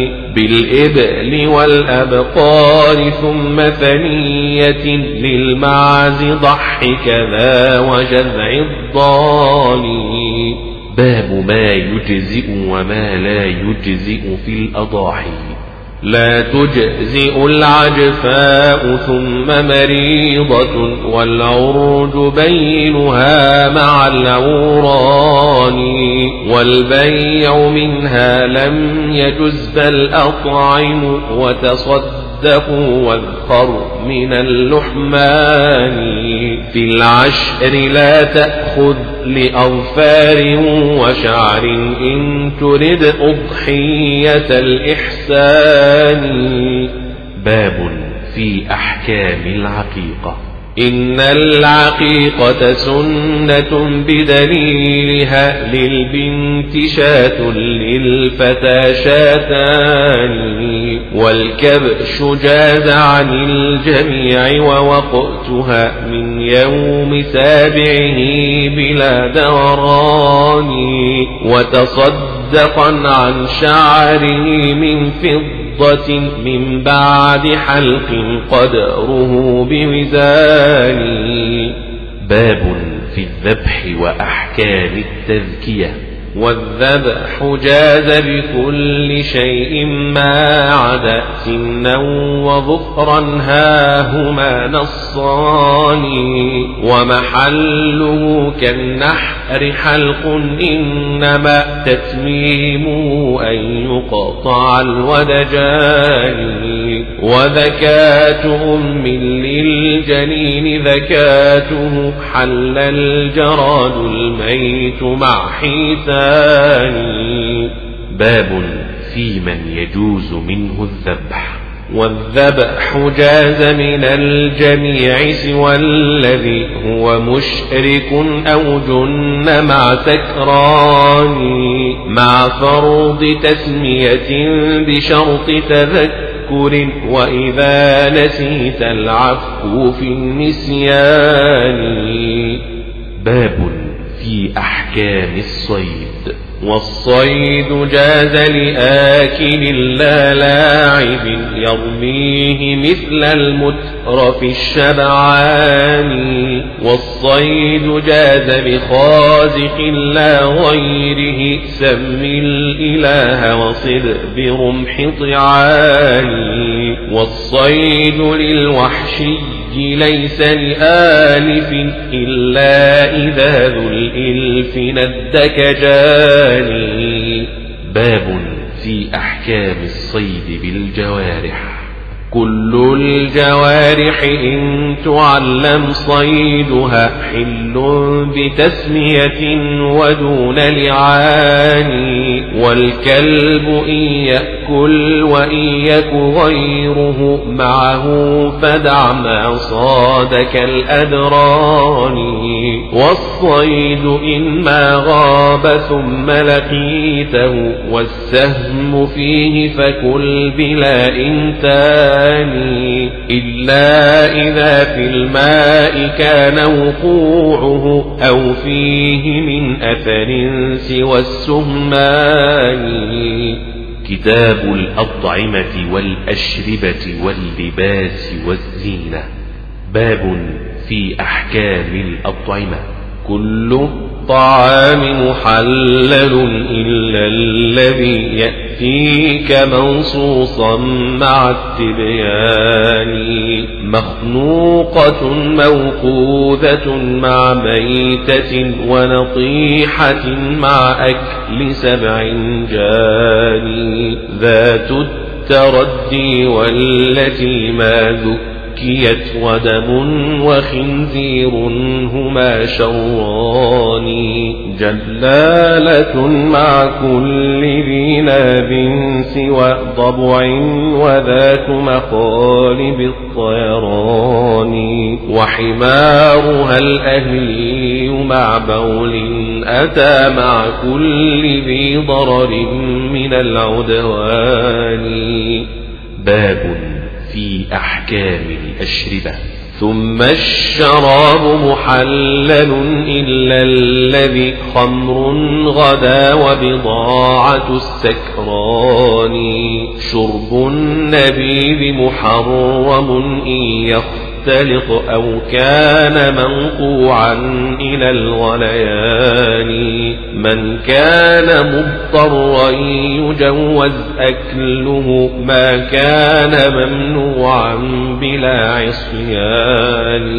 بالإبل والأبقار ثم ثنية، للمعز ضح كذا وجذع الضان. باب ما يجزئ وما لا يجزئ في الأضاحي. لا تجزئ العجفاء ثم مريضة، والعرج بينها مع العوران. والبيع منها لم يجز بل أطعم، وتصدقوا واذخر من اللحمان. في العشر لا تأخذ لأظفار وشعر، إن ترد أضحية الإحسان. باب في أحكام العقيقة. إن العقيقة سنة بدليلها، للبنت شاة للفتى شاتان. والكبش جاز عن الجميع، ووقتها من يوم سابعه بلا دوران. وتصدقا عن شعره من فضة، من بعد حلق قدره بوزان. باب في الذبح وأحكام التذكية. والذبح جاز بكل شيء ما عدا سنا وظفرا، هاهما نصان. ومحله كالنحر حلق، إنما تتميمه أن يقطع الودجان. وذكاة أم للجنين ذكاته، حل الجراد الميت مع حيتان. باب في من يجوز منه الذبح. والذبح جاز من الجميع سوى الذي هو مشرك أو جن مع سكران، مع فرض تسمية بشرط تذكر، وإذا نسيت العفو في النسيان. باب في أحكام الصيد. والصيد جاز لآكل لا لاعب، يرميه مثل المترف الشبعان. والصيد جاز بخازق لا غيره، سم الإله وصد برمح طعان. والصيد للوحشي ليس لآلف، إلا إذا ذو الإلف ندك جاني. باب في أحكام الصيد بالجوارح. كل الجوارح إن تعلم صيدها حل بتسمية ودون لعان والكلب إن يأكل وإن يك غيره معه فدع ما صادك الأدران والصيد إن ما غاب ثم لقيته والسهم فيه فكل بلا إنتان إلا إذا في الماء كان وقوعه أو فيه من أثر سوى السهمان. كتاب الأطعمة والأشربة واللباس والزينة. باب في أحكام الأطعمة. كل الطعام محلل إلا الذي يأتيك منصوصا مع التبيان مخنوقة موقوذة مع ميتة ونطيحة مع أكل 7 جاني ذات التردي والتي ما ذكيت ودم وخنزير هما شران جلالة مع كل ذي ناب سوى ضبع وذات مخالب الطيران وحمارها الأهلي مع بول أتى مع كل ذي ضرر من العدوان. باب في أحكام الأشربة. ثم الشراب محلل إلا الذي خمر غدا وبضاعة السكران شرب النبيذ محرم إن يختلط أو كان منقوعا إلى الغليان من كان مضطرا يجوز أكله ما كان ممنوعا بلا عصيان.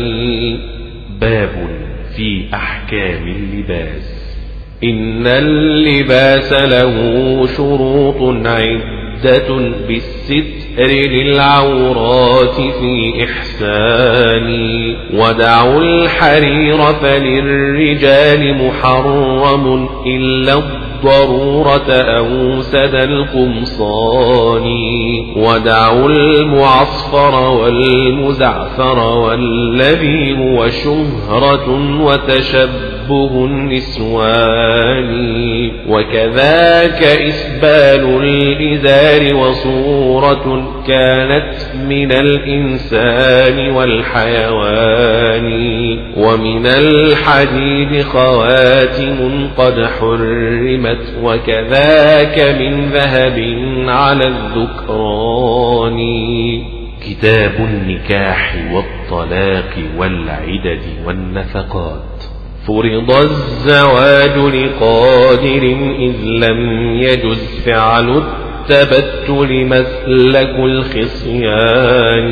باب في أحكام اللباس. إن اللباس له شروط عدة بالستر للعورات في إحسان ودعوا الحرير فللرجال محرم إلا الضرورة أو سد القمصان ودعوا المعصفر والمزعفر والذي هو شهرة وتشبه النسوان وكذاك إسبال الإزار وصورة كانت من الإنسان والحيوان ومن الحديد خواتم قد حرمت وكذاك من ذهب على الذكران. كتاب النكاح والطلاق والعدد والنفقات. فرض الزواج لقادر إذ لم يجز فعل التبتل مسلك الخصيان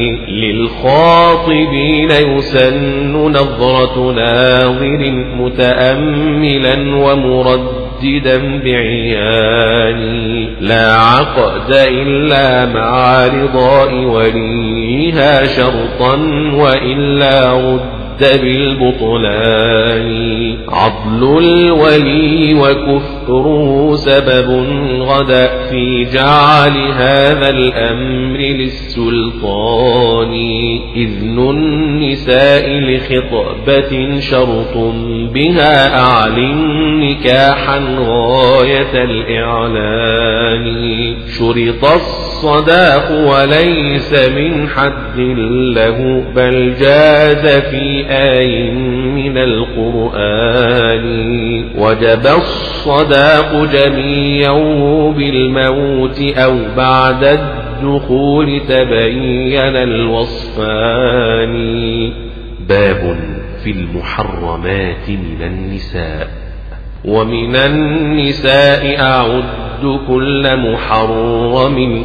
للخاطبين يسن نظرة ناظر متأملا ومرددا بعيان لا عقد إلا مع رضاء وليها شرطا وإلا رد بالبطلان عضل الولي وكفره سبب غدا في جعل هذا الأمر للسلطان إذن النساء لخطبة شرط بها أعلن نكاحا غاية الإعلان شرط الصداق وليس من حد له بل جاز في آي من القرآن وجب الصداق جميعا بالموت أو بعد الدخول تبين الوصفان. باب في المحرمات من النساء. ومن النساء أعد كل محرم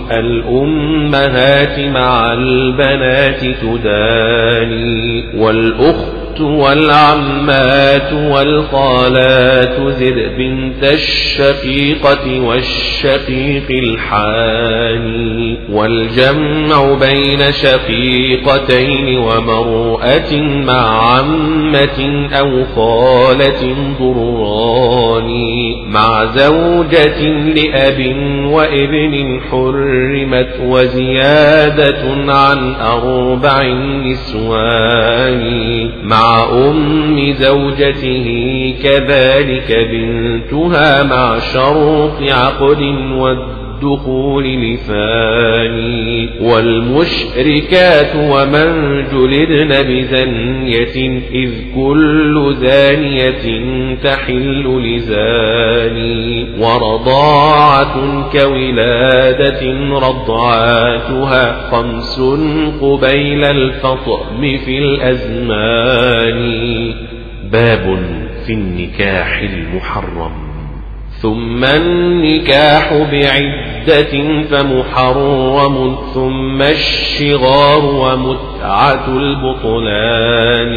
الأمهات مع البنات تداني والأخت والأخت والعمات والخالات زد بنت الشقيقة والشقيق الحاني والجمع بين شقيقتين ومرأة مع عمة أو خالة ضراني مع زوجة لأب وابن حرمت وزيادة عن 4 نسوان مع أم زوجته كذلك بنتها مع شرط عقد والدخول لثاني والمشركات ومن جلدن بزنية إذ كل زانية تحل لزاني ورضاعة كولادة رضعاتها 5 قبيل الفطم في الأزمان. باب في النكاح المحرم. ثم النكاح بعدة فمحرم ثم الشغار ومتعة البطلان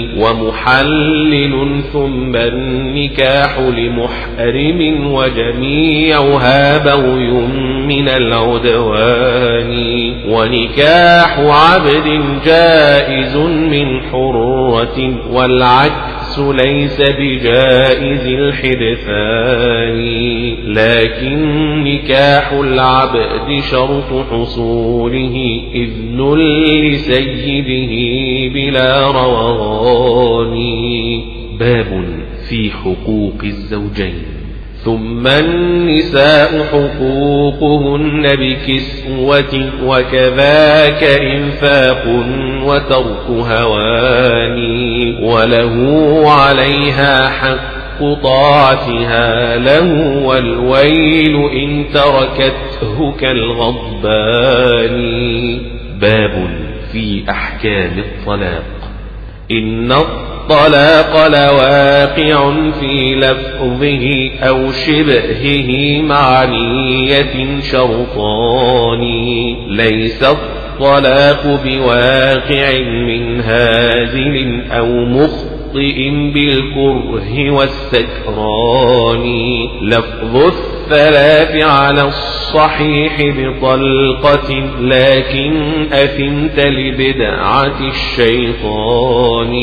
ومحلل ثم النكاح لمحرم وجميعها بغي من العدوان ونكاح عبد جائز من حرة والعكس ليس بجائز الحدثان لكن نكاح العبد شرط حصوله إذن لسيده بلا روغان. باب في حقوق الزوجين. ثم النساء حقوقهن بكسوة وكذاك إنفاق وترك هوان وله عليها حق طاعتها له والويل إن تركته كالغضبان. باب في أحكام الطلاق. إن الطلاق لواقع في لفظه أو شبهه مع نية شرطان ليس الطلاق بواقع من هازل أو مخطئ بالكره والسكران لفظ الثلاث على الصحيح بطلقة لكن أثمت لبدعة الشيطان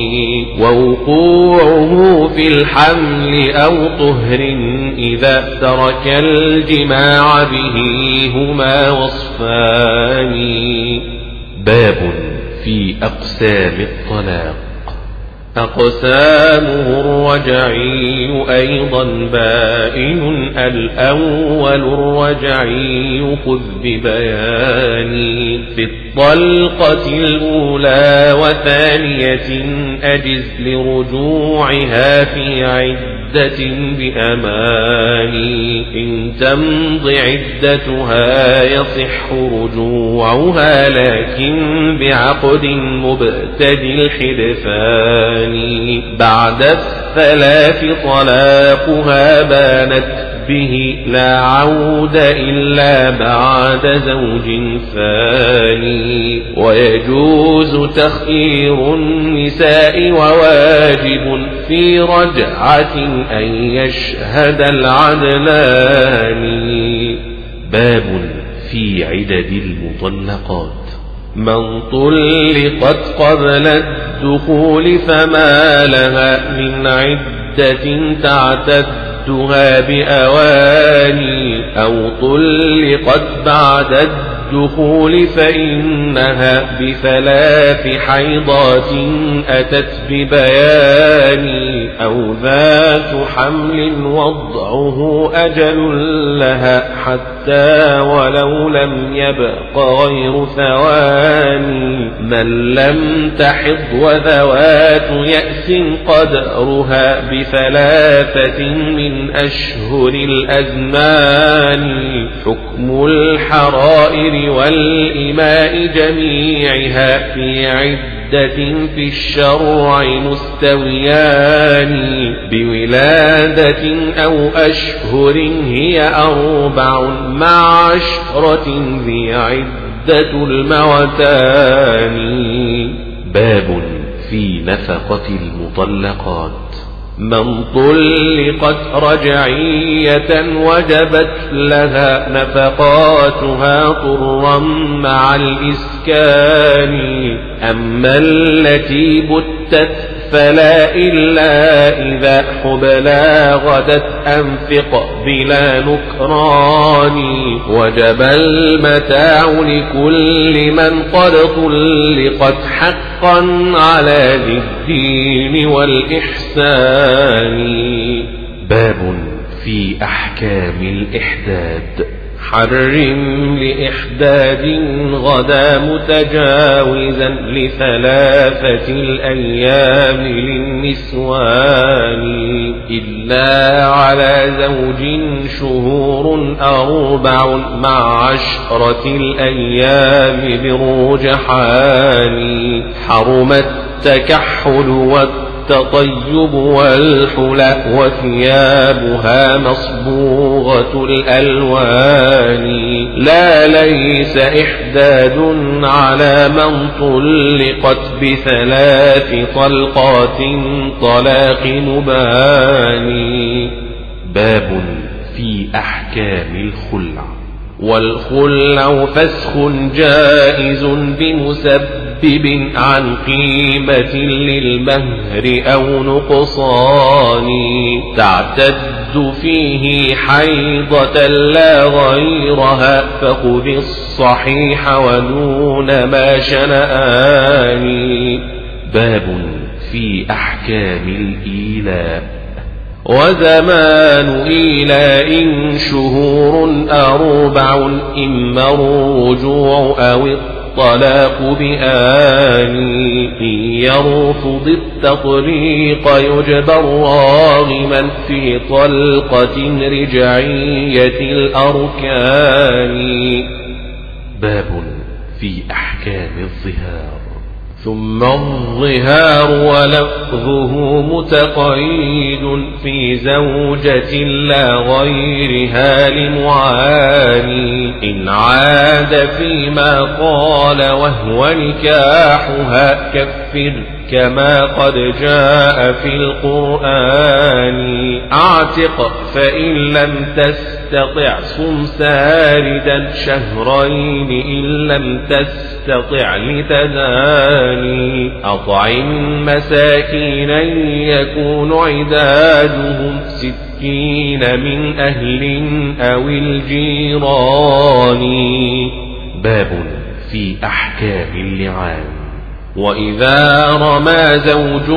ووقوعه في الحمل أو طهر إذا ترك الجماع به هما وصفان. باب في أقسام الطلاق. أقسامه الرجعي أيضا بائن الأول الرجعي خذ ببيان في الطلقة الأولى وثانية أجز لرجوعها في عدة بأمان إن تمض عدتها يصح رجوعها لكن بعقد مبتدي الحدثان بعد 3 طلاقها بانت به لا عود إلا بعد زوج ثاني ويجوز تخيير النساء وواجب في رجعة أن يشهد العدلان. باب في عدد المطلقات. من طلقت قبل الدخول فما لها من عدة تعتدها بأواني أو طلقت بعد الدخول فإنها ب3 حيضات أتت ببيان أو ذات حمل وضعه أجل لها حتى ولو لم يبق غير ثواني من لم تحض وذوات يأس قدرها ب3 من أشهر الأزمان حكم الحرائر والإماء جميعها في عدة في الشرع مستويان بولادة أو أشهر هي 4 مع 10 ذي عدة الموتان. باب في نفقة المطلقات. من طلقت رجعية وجبت لها نفقاتها طرا مع الإسكان. أما التي بتت فلا إلا إذا حبلا غدت أنفق بلا نكران. وجب المتاع لكل من قد طلقت حقا على ذي الدين والإحسان. باب في أحكام الإحداد. حرم لإحداد غدا متجاوزا ل3 الأيام للنسوان. إلا على زوج شهور 4 مع 10 الأيام بالرجحان. حرم التكحل التطيب والحلى وثيابها مصبوغة الألوان. لا ليس إحداد على من طلقت ب3 طلقات طلاق نبان. باب في أحكام الخلع. والخلع فسخ جائز بمسبب عن قيمة للمهر أو نقصان. تعتد فيه حيضة لا غيرها فخذ الصحيح ودون ما شنآن. باب في أحكام الإيلاء. وزمان إيلاء شهور 4 إما الرجوع أو الطلاق بآن. إن يرفض التطريق يجبر راغما في طلقة رجعية الأركان. باب في أحكام الظهار. ثم الظهار ولفظه متقيد في زوجة لا غيرها لمعاني. إن عاد فيما قال وهو نكاحها كفر كما قد جاء في القرآن. اعتق فإن لم تستطع صم ساردا 2 شهرين إن لم تستطع لتداني. أطعم مساكينا يكون عدادهم 60 من أهل أو الجيران. باب في أحكام اللعان. وإذا رمى زوج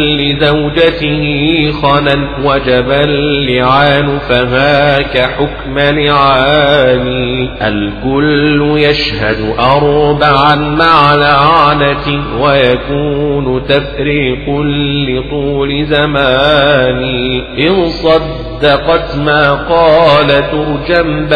لزوجته خنا وجب اللعان فهاك حكم لعان. الكل يشهد 4 مع لعنة ويكون تفريق لطول زمان. إن صدقت ما قال ترجم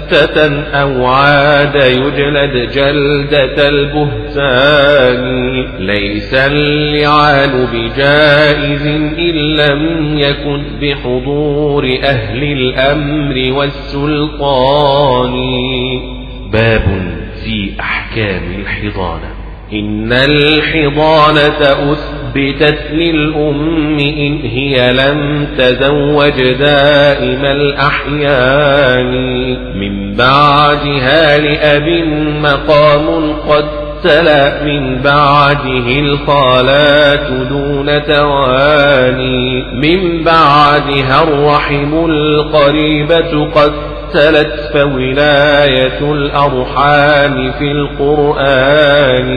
أو عاد يجلد جلدة البهتان. ليس اللعان بجائز إن لم يكن بحضور أهل الأمر والسلطان. باب في أحكام الحضانة. إن الحضانة أثبتت للأم إن هي لم تزوج دائم الأحيان. من بعدها لأب مقام قد تلا من بعده الخالات دون تواني. من بعدها الرحم القريبة قد تلت فولاية الأرحام في القرآن.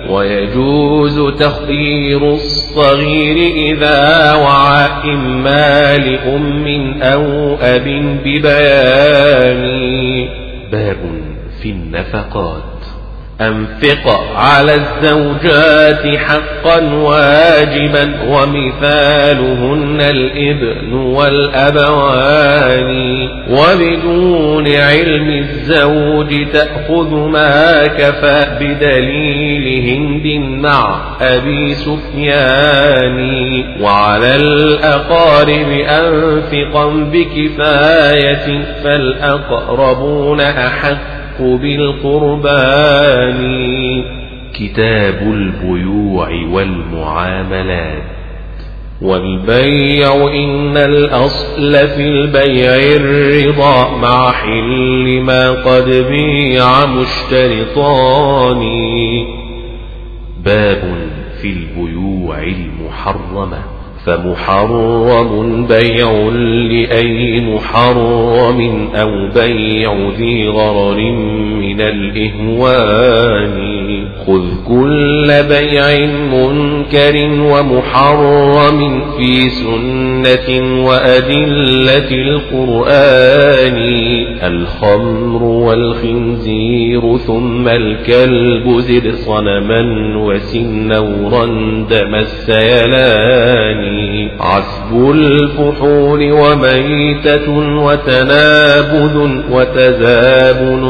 ويجوز تخيير الصغير إذا وعى إما لأم أو أب ببيان. باب في النفقات. أنفق على الزوجات حقا واجبا ومثالهن الابن والأبوان. وبدون علم الزوج تأخذ ما كفى بدليل هند مع أبي سفيان. وعلى الأقارب أنفقا بكفاية فالأقربون أحق بالقربان. كتاب البيوع والمعاملات. والبيع إن الأصل في البيع الرضا مع حل ما قد بيع مشترطان. باب في البيوع المحرمة. فمحرم بيع لأي محرم أو بيع ذي غرر من الإهوان. خذ كل بيع منكر ومحرم في سنة وأدلة القرآن. الخمر والخنزير ثم الكلب زد صنما وسنورا دم السيلان. عسب الفحول وميتة وتنابذ وتزابن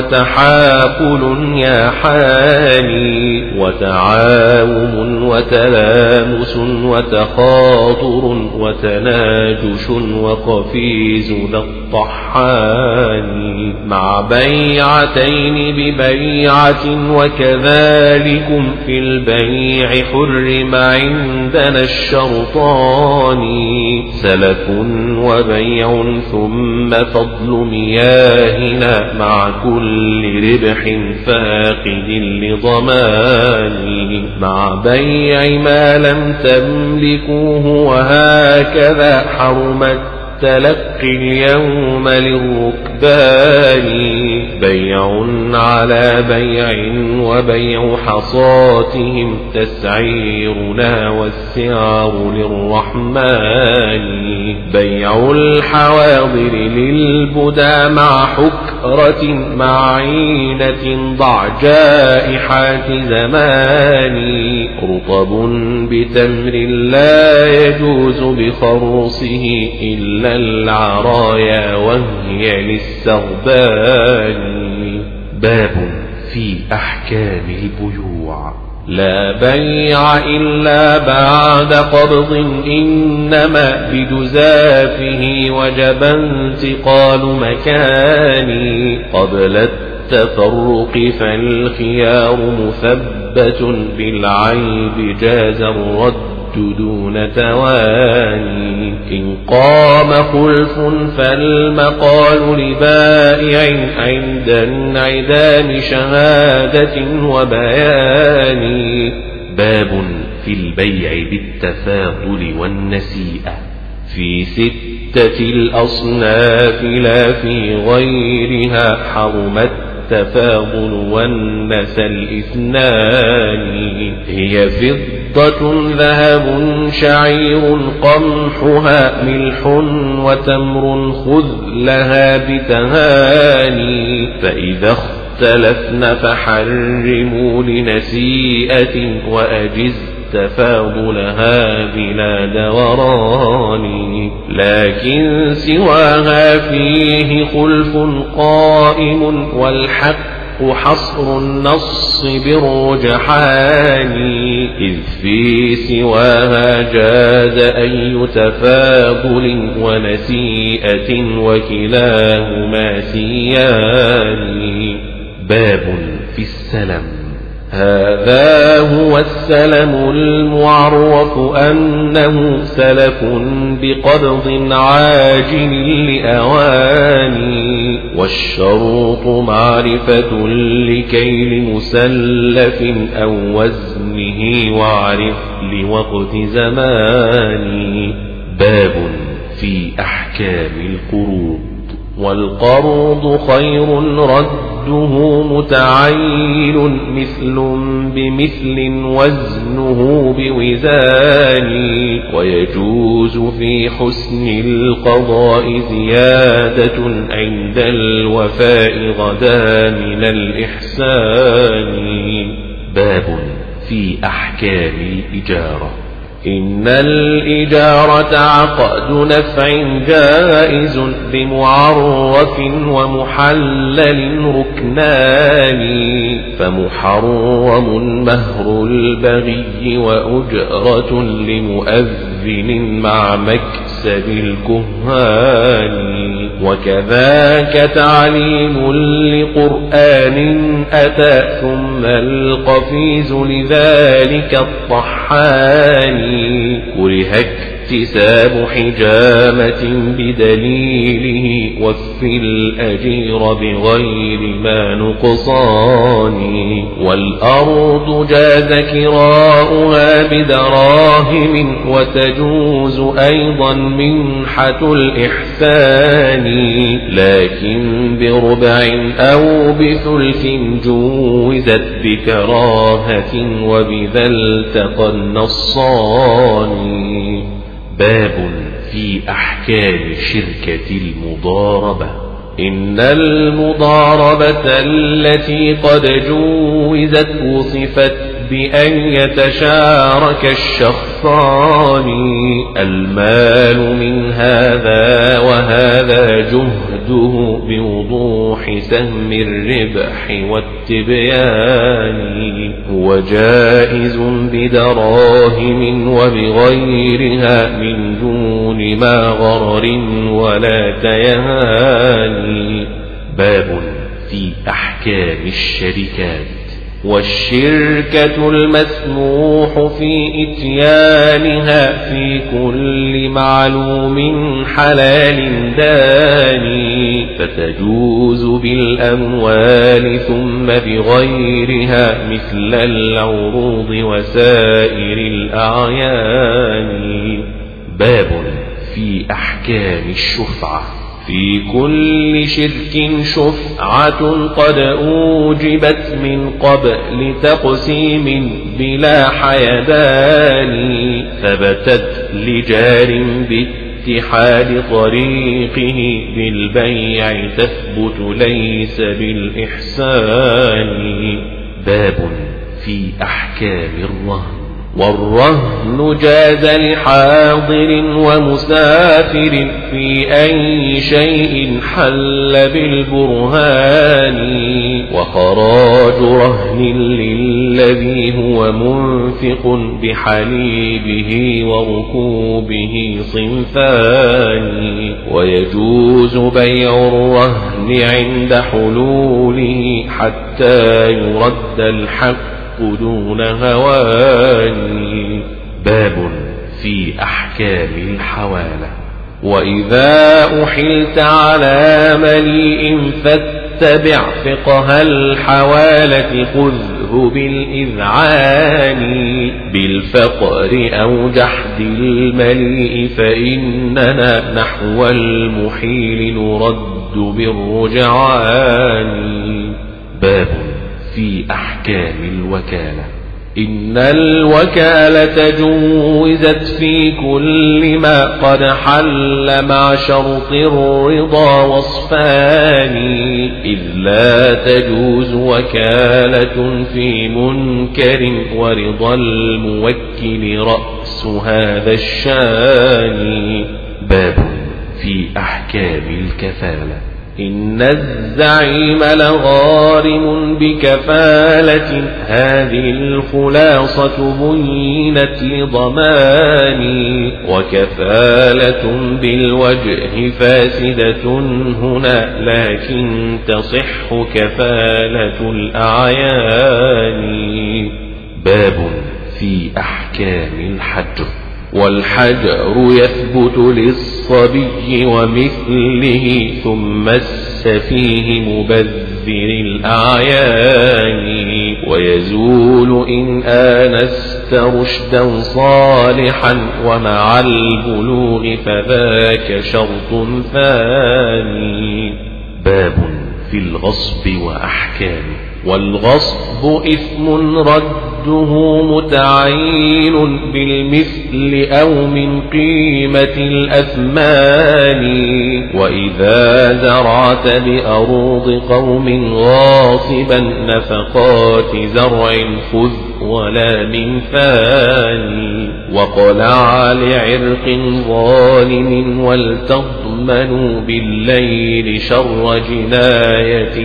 وتحاقل يا حاني. وتعاوم وتلامس وتخاطر وتناجش وقفيز ذا الطحان. مع بيعتين ببيعة وكذلكم في البيع حرم عندنا الشرطان. سلف وبيع ثم فضل مياهنا مع كل ربح فاقد لضمان. مع بيع ما لم تملكوه وهكذا حرمت تلقي اليوم للركبان. بيع على بيع وبيع حصاتهم تسعيرنا والسعر للرحمن. بيع الحواضر للبدى مع حكرة مع عينة ضع جائحات زمان. رطب بتمر لا يجوز بخرصه إلا العرايا وهي للسغبان. باب في أحكام البيوع. لا بيع إلا بعد قبض إنما بجزافه وجب انتقال مكان. قبل التفرق فالخيار مثبت بالعيب جاز الرد دون تواني. إن قام خلف فالمقال لبائع عند انعدام شهادة وبيان. باب في البيع بالتفاضل والنسيئة. في 6 الأصناف لا في غيرها حرمت التفاضل والنسى الإثنان. هي فضة ذهب شعير قمحها ملح وتمر خذ لها بتهاني. فإذا اختلفن فحرموا لنسيئة وأجز تفاضلها بلا دوران. لكن سواها فيه خلف قائم والحق حصر النص بالرجحان. إذ في سواها جاز أي تفاضل ونسيئة وكلاهما سيان. باب في السلم. هذا هو السلم المعرف أنه سلف بقبض عاجل لأواني. والشروط معرفة لكيل مسلف أو وزنه واعرف لوقت زمان. باب في أحكام القروض. والقرض خير رده متعين مثل بمثل وزنه بوزان. ويجوز في حسن القضاء زيادة عند الوفاء غدا من الإحسان. باب في أحكام الإجارة. إن الإجارة عقد نفع جائز بمعرف ومحلل ركنان. فمحرم مهر البغي وأجرة لمؤذن مع مكسب الكهان. وكذاك تعليم لقرآن أتى ثم القفيز لذلك الطحاني كره اكتساب حجامة بدليله وفي الأجير بغير ما نقصان والأرض جاز كراؤها بدراهم وتجوز أيضا منحة الإحسان لكن بربع أو بثلث جوزت بكراهة وبذا التقى النصان. باب في أحكام شركة المضاربة. إن المضاربة التي قد جوزت وصفت بأن يتشارك الشخصان المال من هذا وهذا جهده بوضوح سهم الربح والتبيان هو جائز بدراهم وبغيرها من دون ما غرر ولا تيهان. باب في أحكام الشركات. والشركة المسموح في إتيانها في كل معلوم حلال داني فتجوز بالأموال ثم بغيرها مثل العروض وسائر الأعيان. باب في أحكام الشفعة. في كل شرك شفعة قد أوجبت من قبل تقسيم بلا حيدان ثبتت لجار باتحاد طريقه بالبيع تثبت ليس بالإحسان. باب في أحكام الرهن. والرهن جاز لحاضر ومسافر في أي شيء حل بالبرهان وخراج رهن للذي هو منفق بحليبه وركوبه صنفان ويجوز بيع الرهن عند حلوله حتى يرد الحق دون هوان. باب في أحكام الحوالة. وإذا أحلت على مليء فاتبع فقه الحوالة خذه بالإذعان بالفقر أو جحد المليء فإننا نحو المحيل نرد بالرجعان. باب في أحكام الوكالة. إن الوكالة جوزت في كل ما قد حل مع شرط الرضا وصفان إذ لا تجوز وكالة في منكر ورضا الموكل رأس هذا الشان. باب في أحكام الكفالة. إن الزعيم لغارم بكفالة هذه الخلاصة بينت لضمان وكفالة بالوجه فاسدة هنا لكن تصح كفالة الأعيان. باب في أحكام الحجر. والحجر يثبت للصبي ومثله ثم السفيه مبذر الأعيان ويزول إن آنست رشدا صالحا ومع البلوغ فذاك شرط ثاني. باب في الغصب وأحكامه. والغصب إثم رده متعين بالمثل أو من قيمة الأثمان وإذا زرعت بأرض قوم غاصبا نفقات زرع خذ ولا من ثاني وقلع لعرق ظالم ولتضمنوا بالليل شر جناية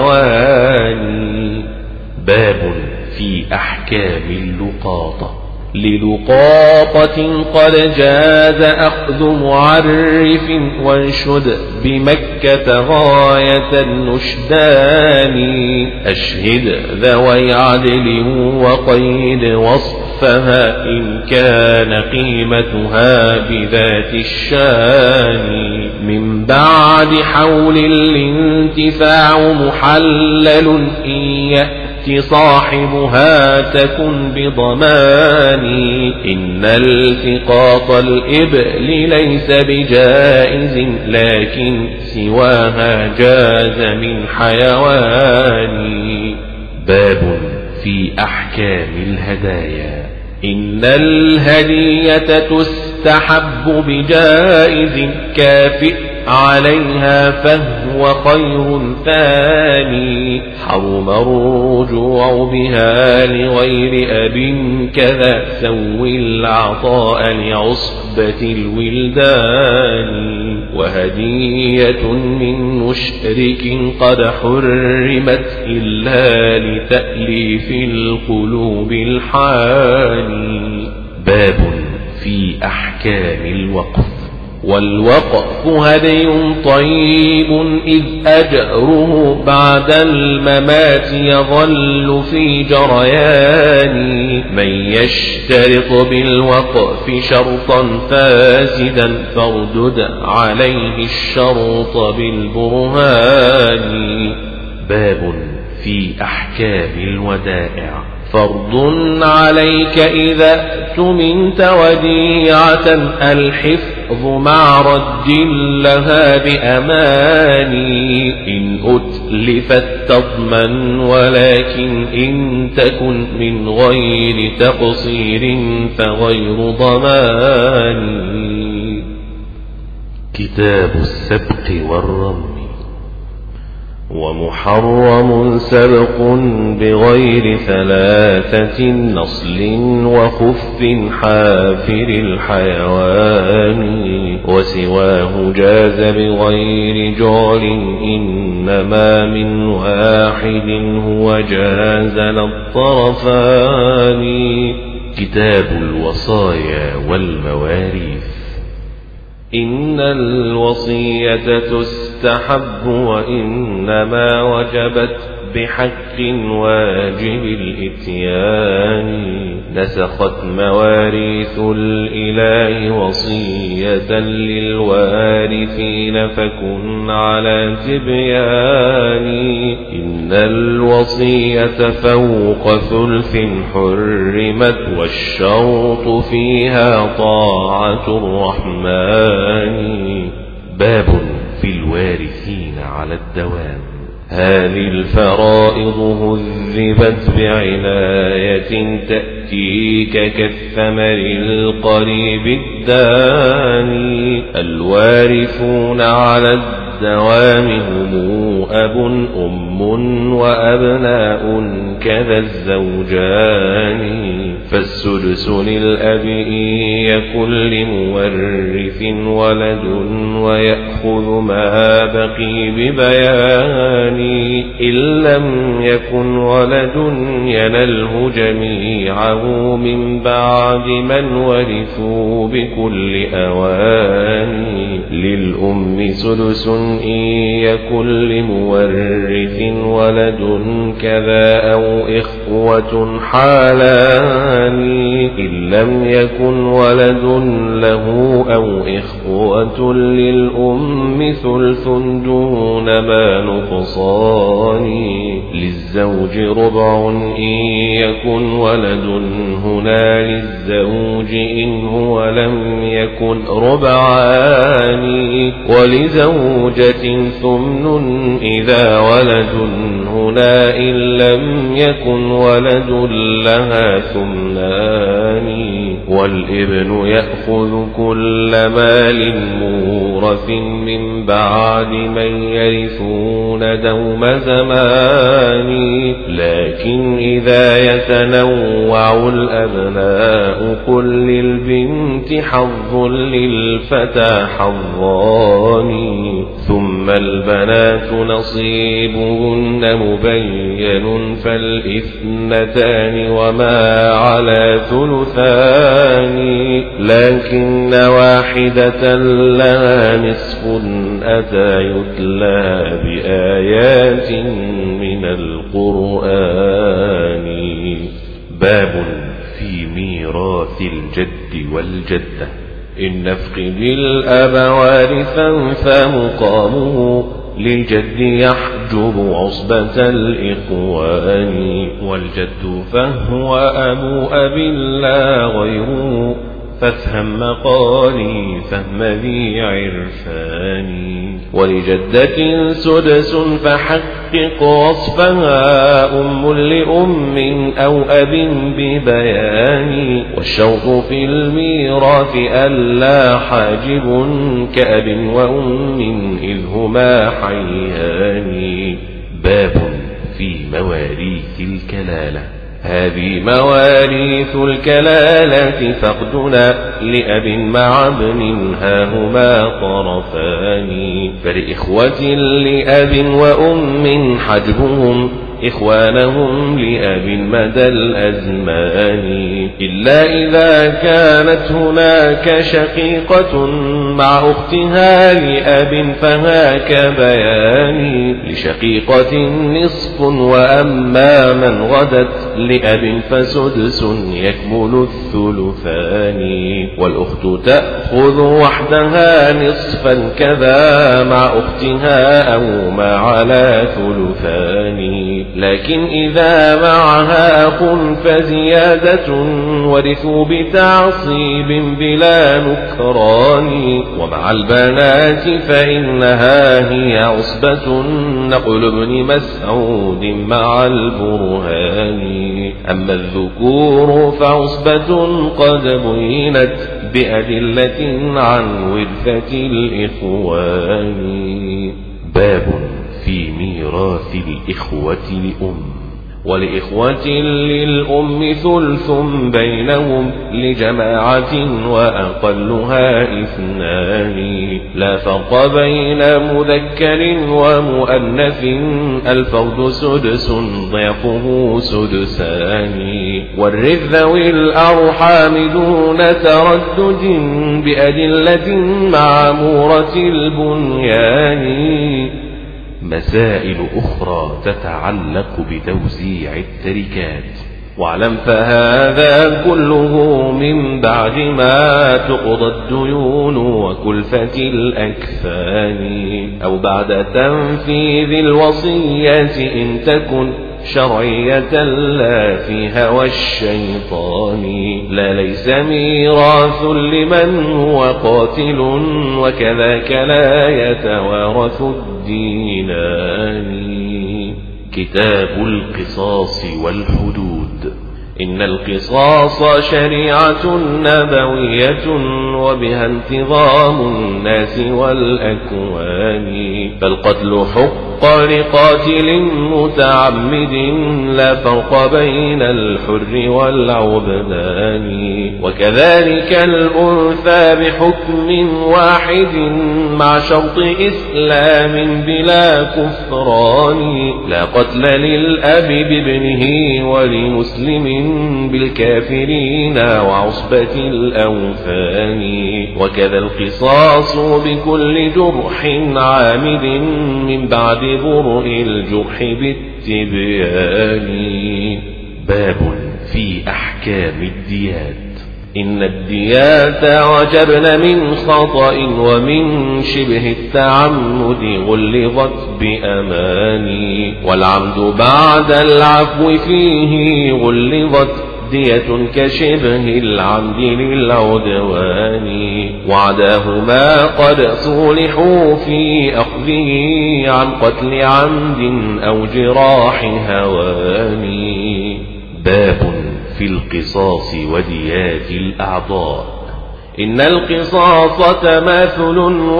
الحيوان. باب في أحكام اللقاطة. للقاطة قد جاز أخذ معرف وانشد بمكة غاية النشدان أشهد ذوي عدل وقيد وصفها إن كان قيمتها بذات الشان من بعد حول الانتفاع محلل إن يأتي صاحبها تكن بضمان إن التقاط الإبل ليس بجائز لكن سواها جاز من حيوان باب في أحكام الهدايا إن الهدية تستحب بجائز كافئ عليها فهو خير ثاني حرم الرجوع بها لغير أب كذا سوي العطاء لعصبة الولدان وهدية من مشرك قد حرمت إلا لتأليف القلوب الحاني باب في أحكام الوقف والوقف هدي طيب إذ أجره بعد الممات يظل في جريان من يشترط بالوقف شرطا فاسدا فاردد عليه الشرط بالبرهان باب في أحكام الودائع فرض عليك إذا اؤتمنت وديعة الحفظ مع رد لها بأمان إن أتلفت تضمن ولكن إن تكن من غير تقصير فغير ضمان كتاب السبق والرمي ومحرم سبق بغير ثلاثة نصل وخف حافر الحيوان وسواه جاز بغير جعل إنما من واحد هو جاز للطرفان كتاب الوصايا والمواريث إن الوصية تستحب وإنما وجبت بحق واجب الإتيان نسخت مواريث الإله وصية للوارثين فكن على تبيان إن الوصية فوق ثلث حرمت والشرط فيها طاعة الرحمن باب في الوارثين على الدوام هذه الفرائض هذبت بعناية تأتيك كالثمر القريب الداني الوارثون على الدوام هم أب أم وأبناء كذا الزوجان فالسدس للأب إن يكن لمورث ولد ويأخذ ما بقي ببيان إن لم يكن ولد ينله جميعه من بعد من ورثوا بكل أوان للأم سدس إن يكن لمورث ولد كذا أو إخوة حالان إن لم يكن ولد له أو إخوة للأم ثلث دون ما نقصان للزوج ربع إن يكن ولد هنا للزوج إن هو لم يكن ربعان ولزوجة ثمن إذا ولد هنا إن لم يكن ولد لها ثمنان والابن يأخذ كل مال مورث من بعد من يرثون دوم زمان لكن إذا يتنوع الأبناء قل للبنت حظ للفتى حظان ثم أما البنات نصيبهن مبين فالإثنتان وما على ثلثان لكن واحدة لها نصف أتى يتلى بآيات من القرآن. باب في ميراث الجد والجدة. إن نفقد الأب وارثا فمقامه للجد يحجب عصبة الإخوان والجد فهو أبو أب لا غيره فافهم مقالي فهم ذي عرفان. ولجدة سدس فحقق وصفها أم لأم أو أب ببيان. والشوط في الميراث ألا حاجب كأب وأم إذ هما حيان. باب في مواريث الكلالة. هذه مواريث الكلالة فقدنا لأب مع ابن هاهما طرفان. فلإخوة لأب وأم حجبهم إخوانهم لأب مدى الأزمان إلا إذا كانت هناك شقيقة مع أختها لأب فهاك بيان. لشقيقة نصف وأما من غدت لأب فسدس يكمل الثلثان. والأخت تأخذ وحدها نصفا كذا مع أختها أو ما على ثلثان. لكن إذا معها أخ فزيادة ورثوا بتعصيب بلا نكران. ومع البنات فإنها هي عصبة نقل ابن مسعود مع البرهان. أما الذكور فعصبة قد بينت بأدلة عن ورثة الإخوان. باب في ميراث الإخوة لأم. ولإخوة للأم ثلث بينهم لجماعة وأقلها اثنان. لا فرق بين مذكر ومؤنث الفرد سدس ضعفه سدسان. والرث ذوي الأرحام دون تردد بأدلة معمورة البنيان. مسائل أخرى تتعلق بتوزيع التركات. واعلم فهذا كله من بعد ما تقضى الديون وكلفة الأكفان أو بعد تنفيذ الوصية إن تكن شرعية لا في هوى الشيطان. لا ليس ميراث لمن هو قاتل وكذاك لا يتوارث الدينان. كتاب القصاص والحدود. إن القصاص شريعة نبوية وبها انتظام الناس والأكوان. فالقتل حق لقاتل متعمد لا فرق بين الحر والعبدان. وكذلك الأنثى بحكم واحد مع شرط إسلام بلا كفران. لا قتل للأب بابنه ولمسلم بالكافرين وعصبة الأوثان. وكذا القصاص بكل جرح عامد من بعد برء الجرح بالتبيان. باب في أحكام الديات. إن الديات وجبن من خطأ ومن شبه التعمد غلظت بأمان. والعمد بعد العفو فيه غلظت دية كشبه العمد للعدوان. وعداهما قد صولحوا في أخذه عن قتل عمد أو جراح هوان. باب في القصاص وديات الأعضاء. إن القصاص تماثل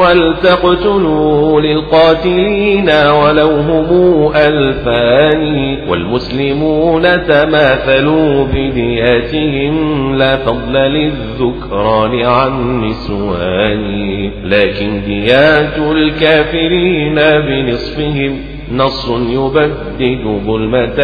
ولتقتلوا للقاتلين ولو هم 2000 والمسلمون تماثلوا بدياتهم لا فضل للذكران عن نسوان لكن ديات الكافرين بنصفهم نص يبدد ظلمة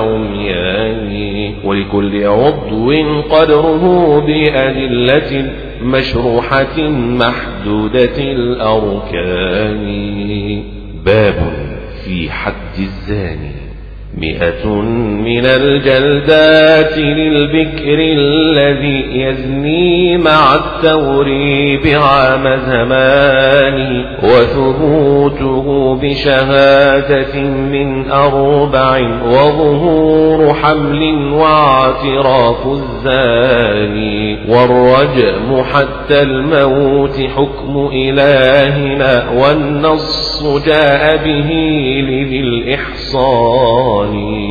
العميان ولكل عضو قدره بأدلة مشروحة محدودة الأركان. باب في حد الزاني 100 من الجلدات للبكر الذي يزني مع التوريب عام زمان وثبوته بشهادة من 4 وظهور حمل واعتراف الزاني والرجم حتى الموت حكم إلهنا والنص جاء به لذي الإحصان.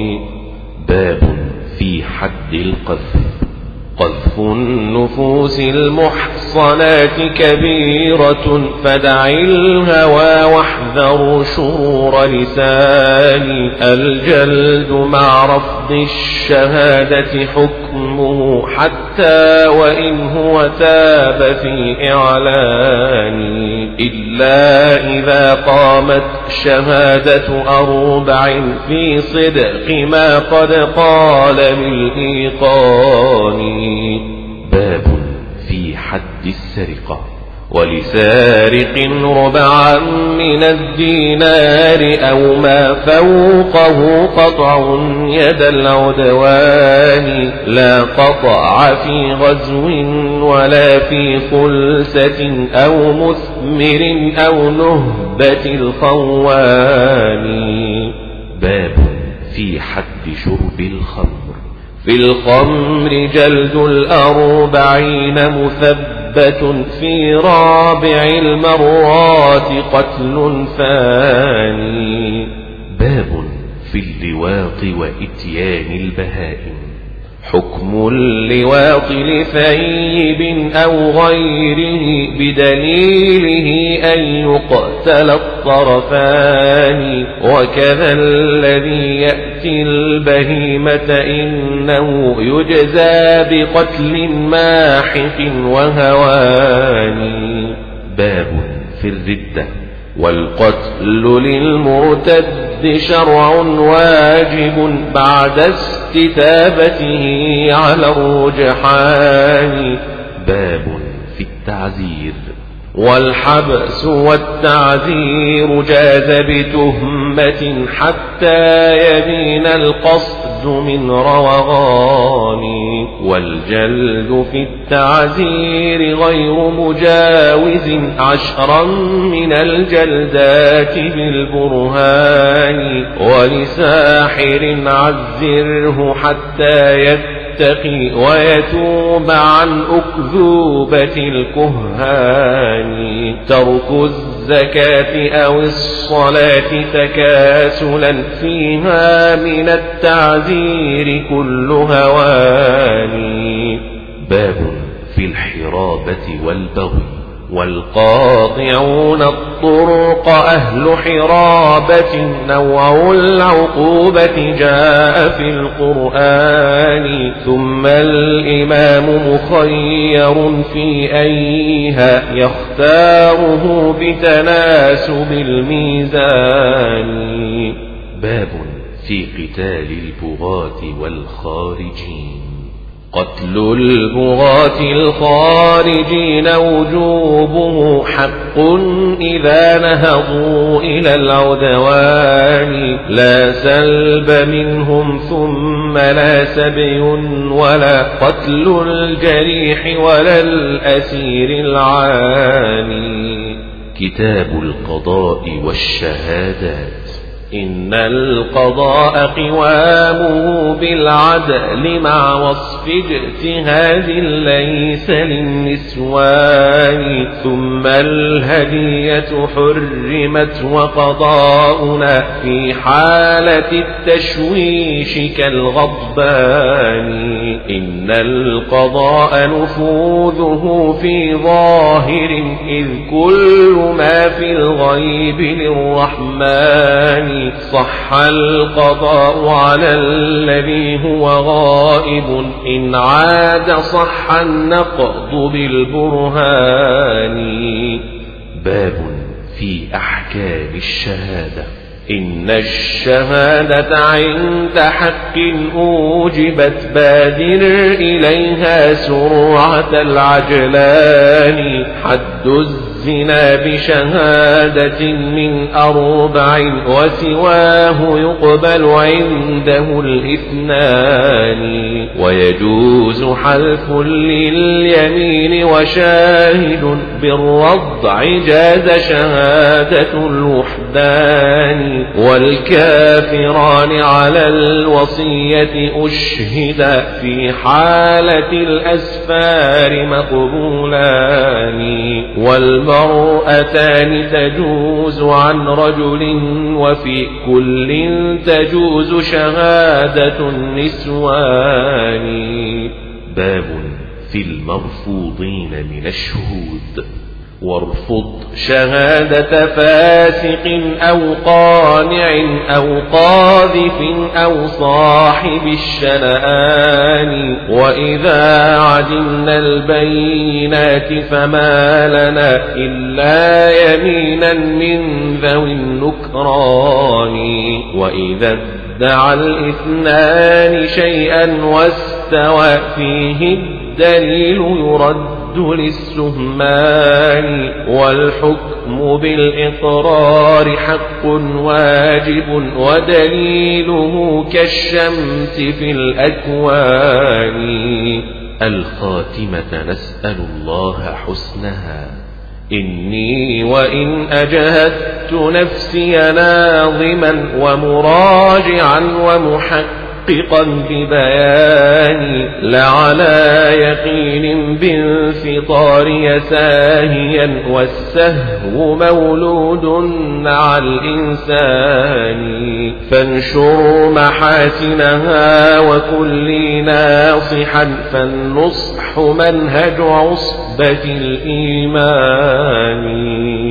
باب في حد القذف قذف النفوس المحصنات كبيرة فدع الهوى واحذر شرور لسان الجلد مع رفض الشهادة حكمه حتى وإن هو تاب في إعلان إلا إذا قامت شهادة 4 في صدق ما قد قال بالإيقان. باب في حد السرقة ولسارق 4 من الدينار أو ما فوقه قطع يد العدوان لا قطع في غزو ولا في خلسة أو مثمر أو نهبة الخوان. باب في حد شرب الخمر في الخمر جلد 40 مثبت في 4 المرات قتل فاني. باب في اللواط وإتيان البهائم حكم اللواط لثيب أو غيره بدليله أن يقتل الطرفان وكذا الذي يأتي البهيمة إنه يجزى بقتل ماحق وهوان. باب في الردة والقتل للمرتد شرع واجب بعد استتابته على الرجحان. باب في التعزير والحبس والتعزير جاز بتهمة حتى يبين القصد من روغان والجلد في التعزير غير مجاوز 10 من الجلدات بالبرهان ولساحر عزره حتى يتقي ويتوب عن أكذوبة الكهان. ترك الزكاة أو الصلاة تكاسلا فيها من التعزير كل هوان. باب في الحرابة والبغي والقاطعون الطرق أهل حرابة نوع العقوبة جاء في القرآن ثم الإمام مخير في أيها يختاره بتناسب الميزان. باب في قتال البغاة والخارجين قتل البغاة الخارجين وجوبه حق إذا نهضوا إلى العدوان لا سلب منهم ثم لا سبي ولا قتل الجريح ولا الأسير العاني. كتاب القضاء والشهادات إن القضاء قوامه بالعدل مع وصف اجتهاد ليس للنسوان ثم الهدية حرمت وقضاؤنا في حالة التشويش كالغضبان إن القضاء نفوذه في ظاهر إذ كل ما في الغيب للرحمن صح القضاء على الذي هو غائب إن عاد صح النقض بالبرهان. باب في أحكام الشهادة. إن الشهادة عند حق أوجبت بادر إليها سرعة العجلان حد الزنا بشهادة من 4 وسواه يقبل عنده 2 ويجوز حلف لليمين وشاهد بالرضع جاز شهادة الوحدان والكافران على الوصية أشهدا في حالة الأسفار مقبولان والمرأتان تجوز عن رجل وفي كل تجوز شهادة النسوان. باب في المرفوضين من الشهود. وارفض شهادة فاسق أو قانع أو قاذف أو صاحب الشنآن وإذا عدمنا البينات فما لنا إلا يمينا من ذوي النكران وإذا ادعى الإثنان شيئا واستوى فيه الدليل يرد للسهمان والحكم بالإقرار حق واجب ودليله كالشمس في الأكوان. الخاتمة نسأل الله حسنها. إني وإن أجهدت نفسي ناظما ومراجعا ومحققا ببياني لعلى يقين بانفطار ساهيا والسهو مولود مع الإنسان فانشر محاسنها وكل ناصحا فالنصح منهج عصبة الإيمان.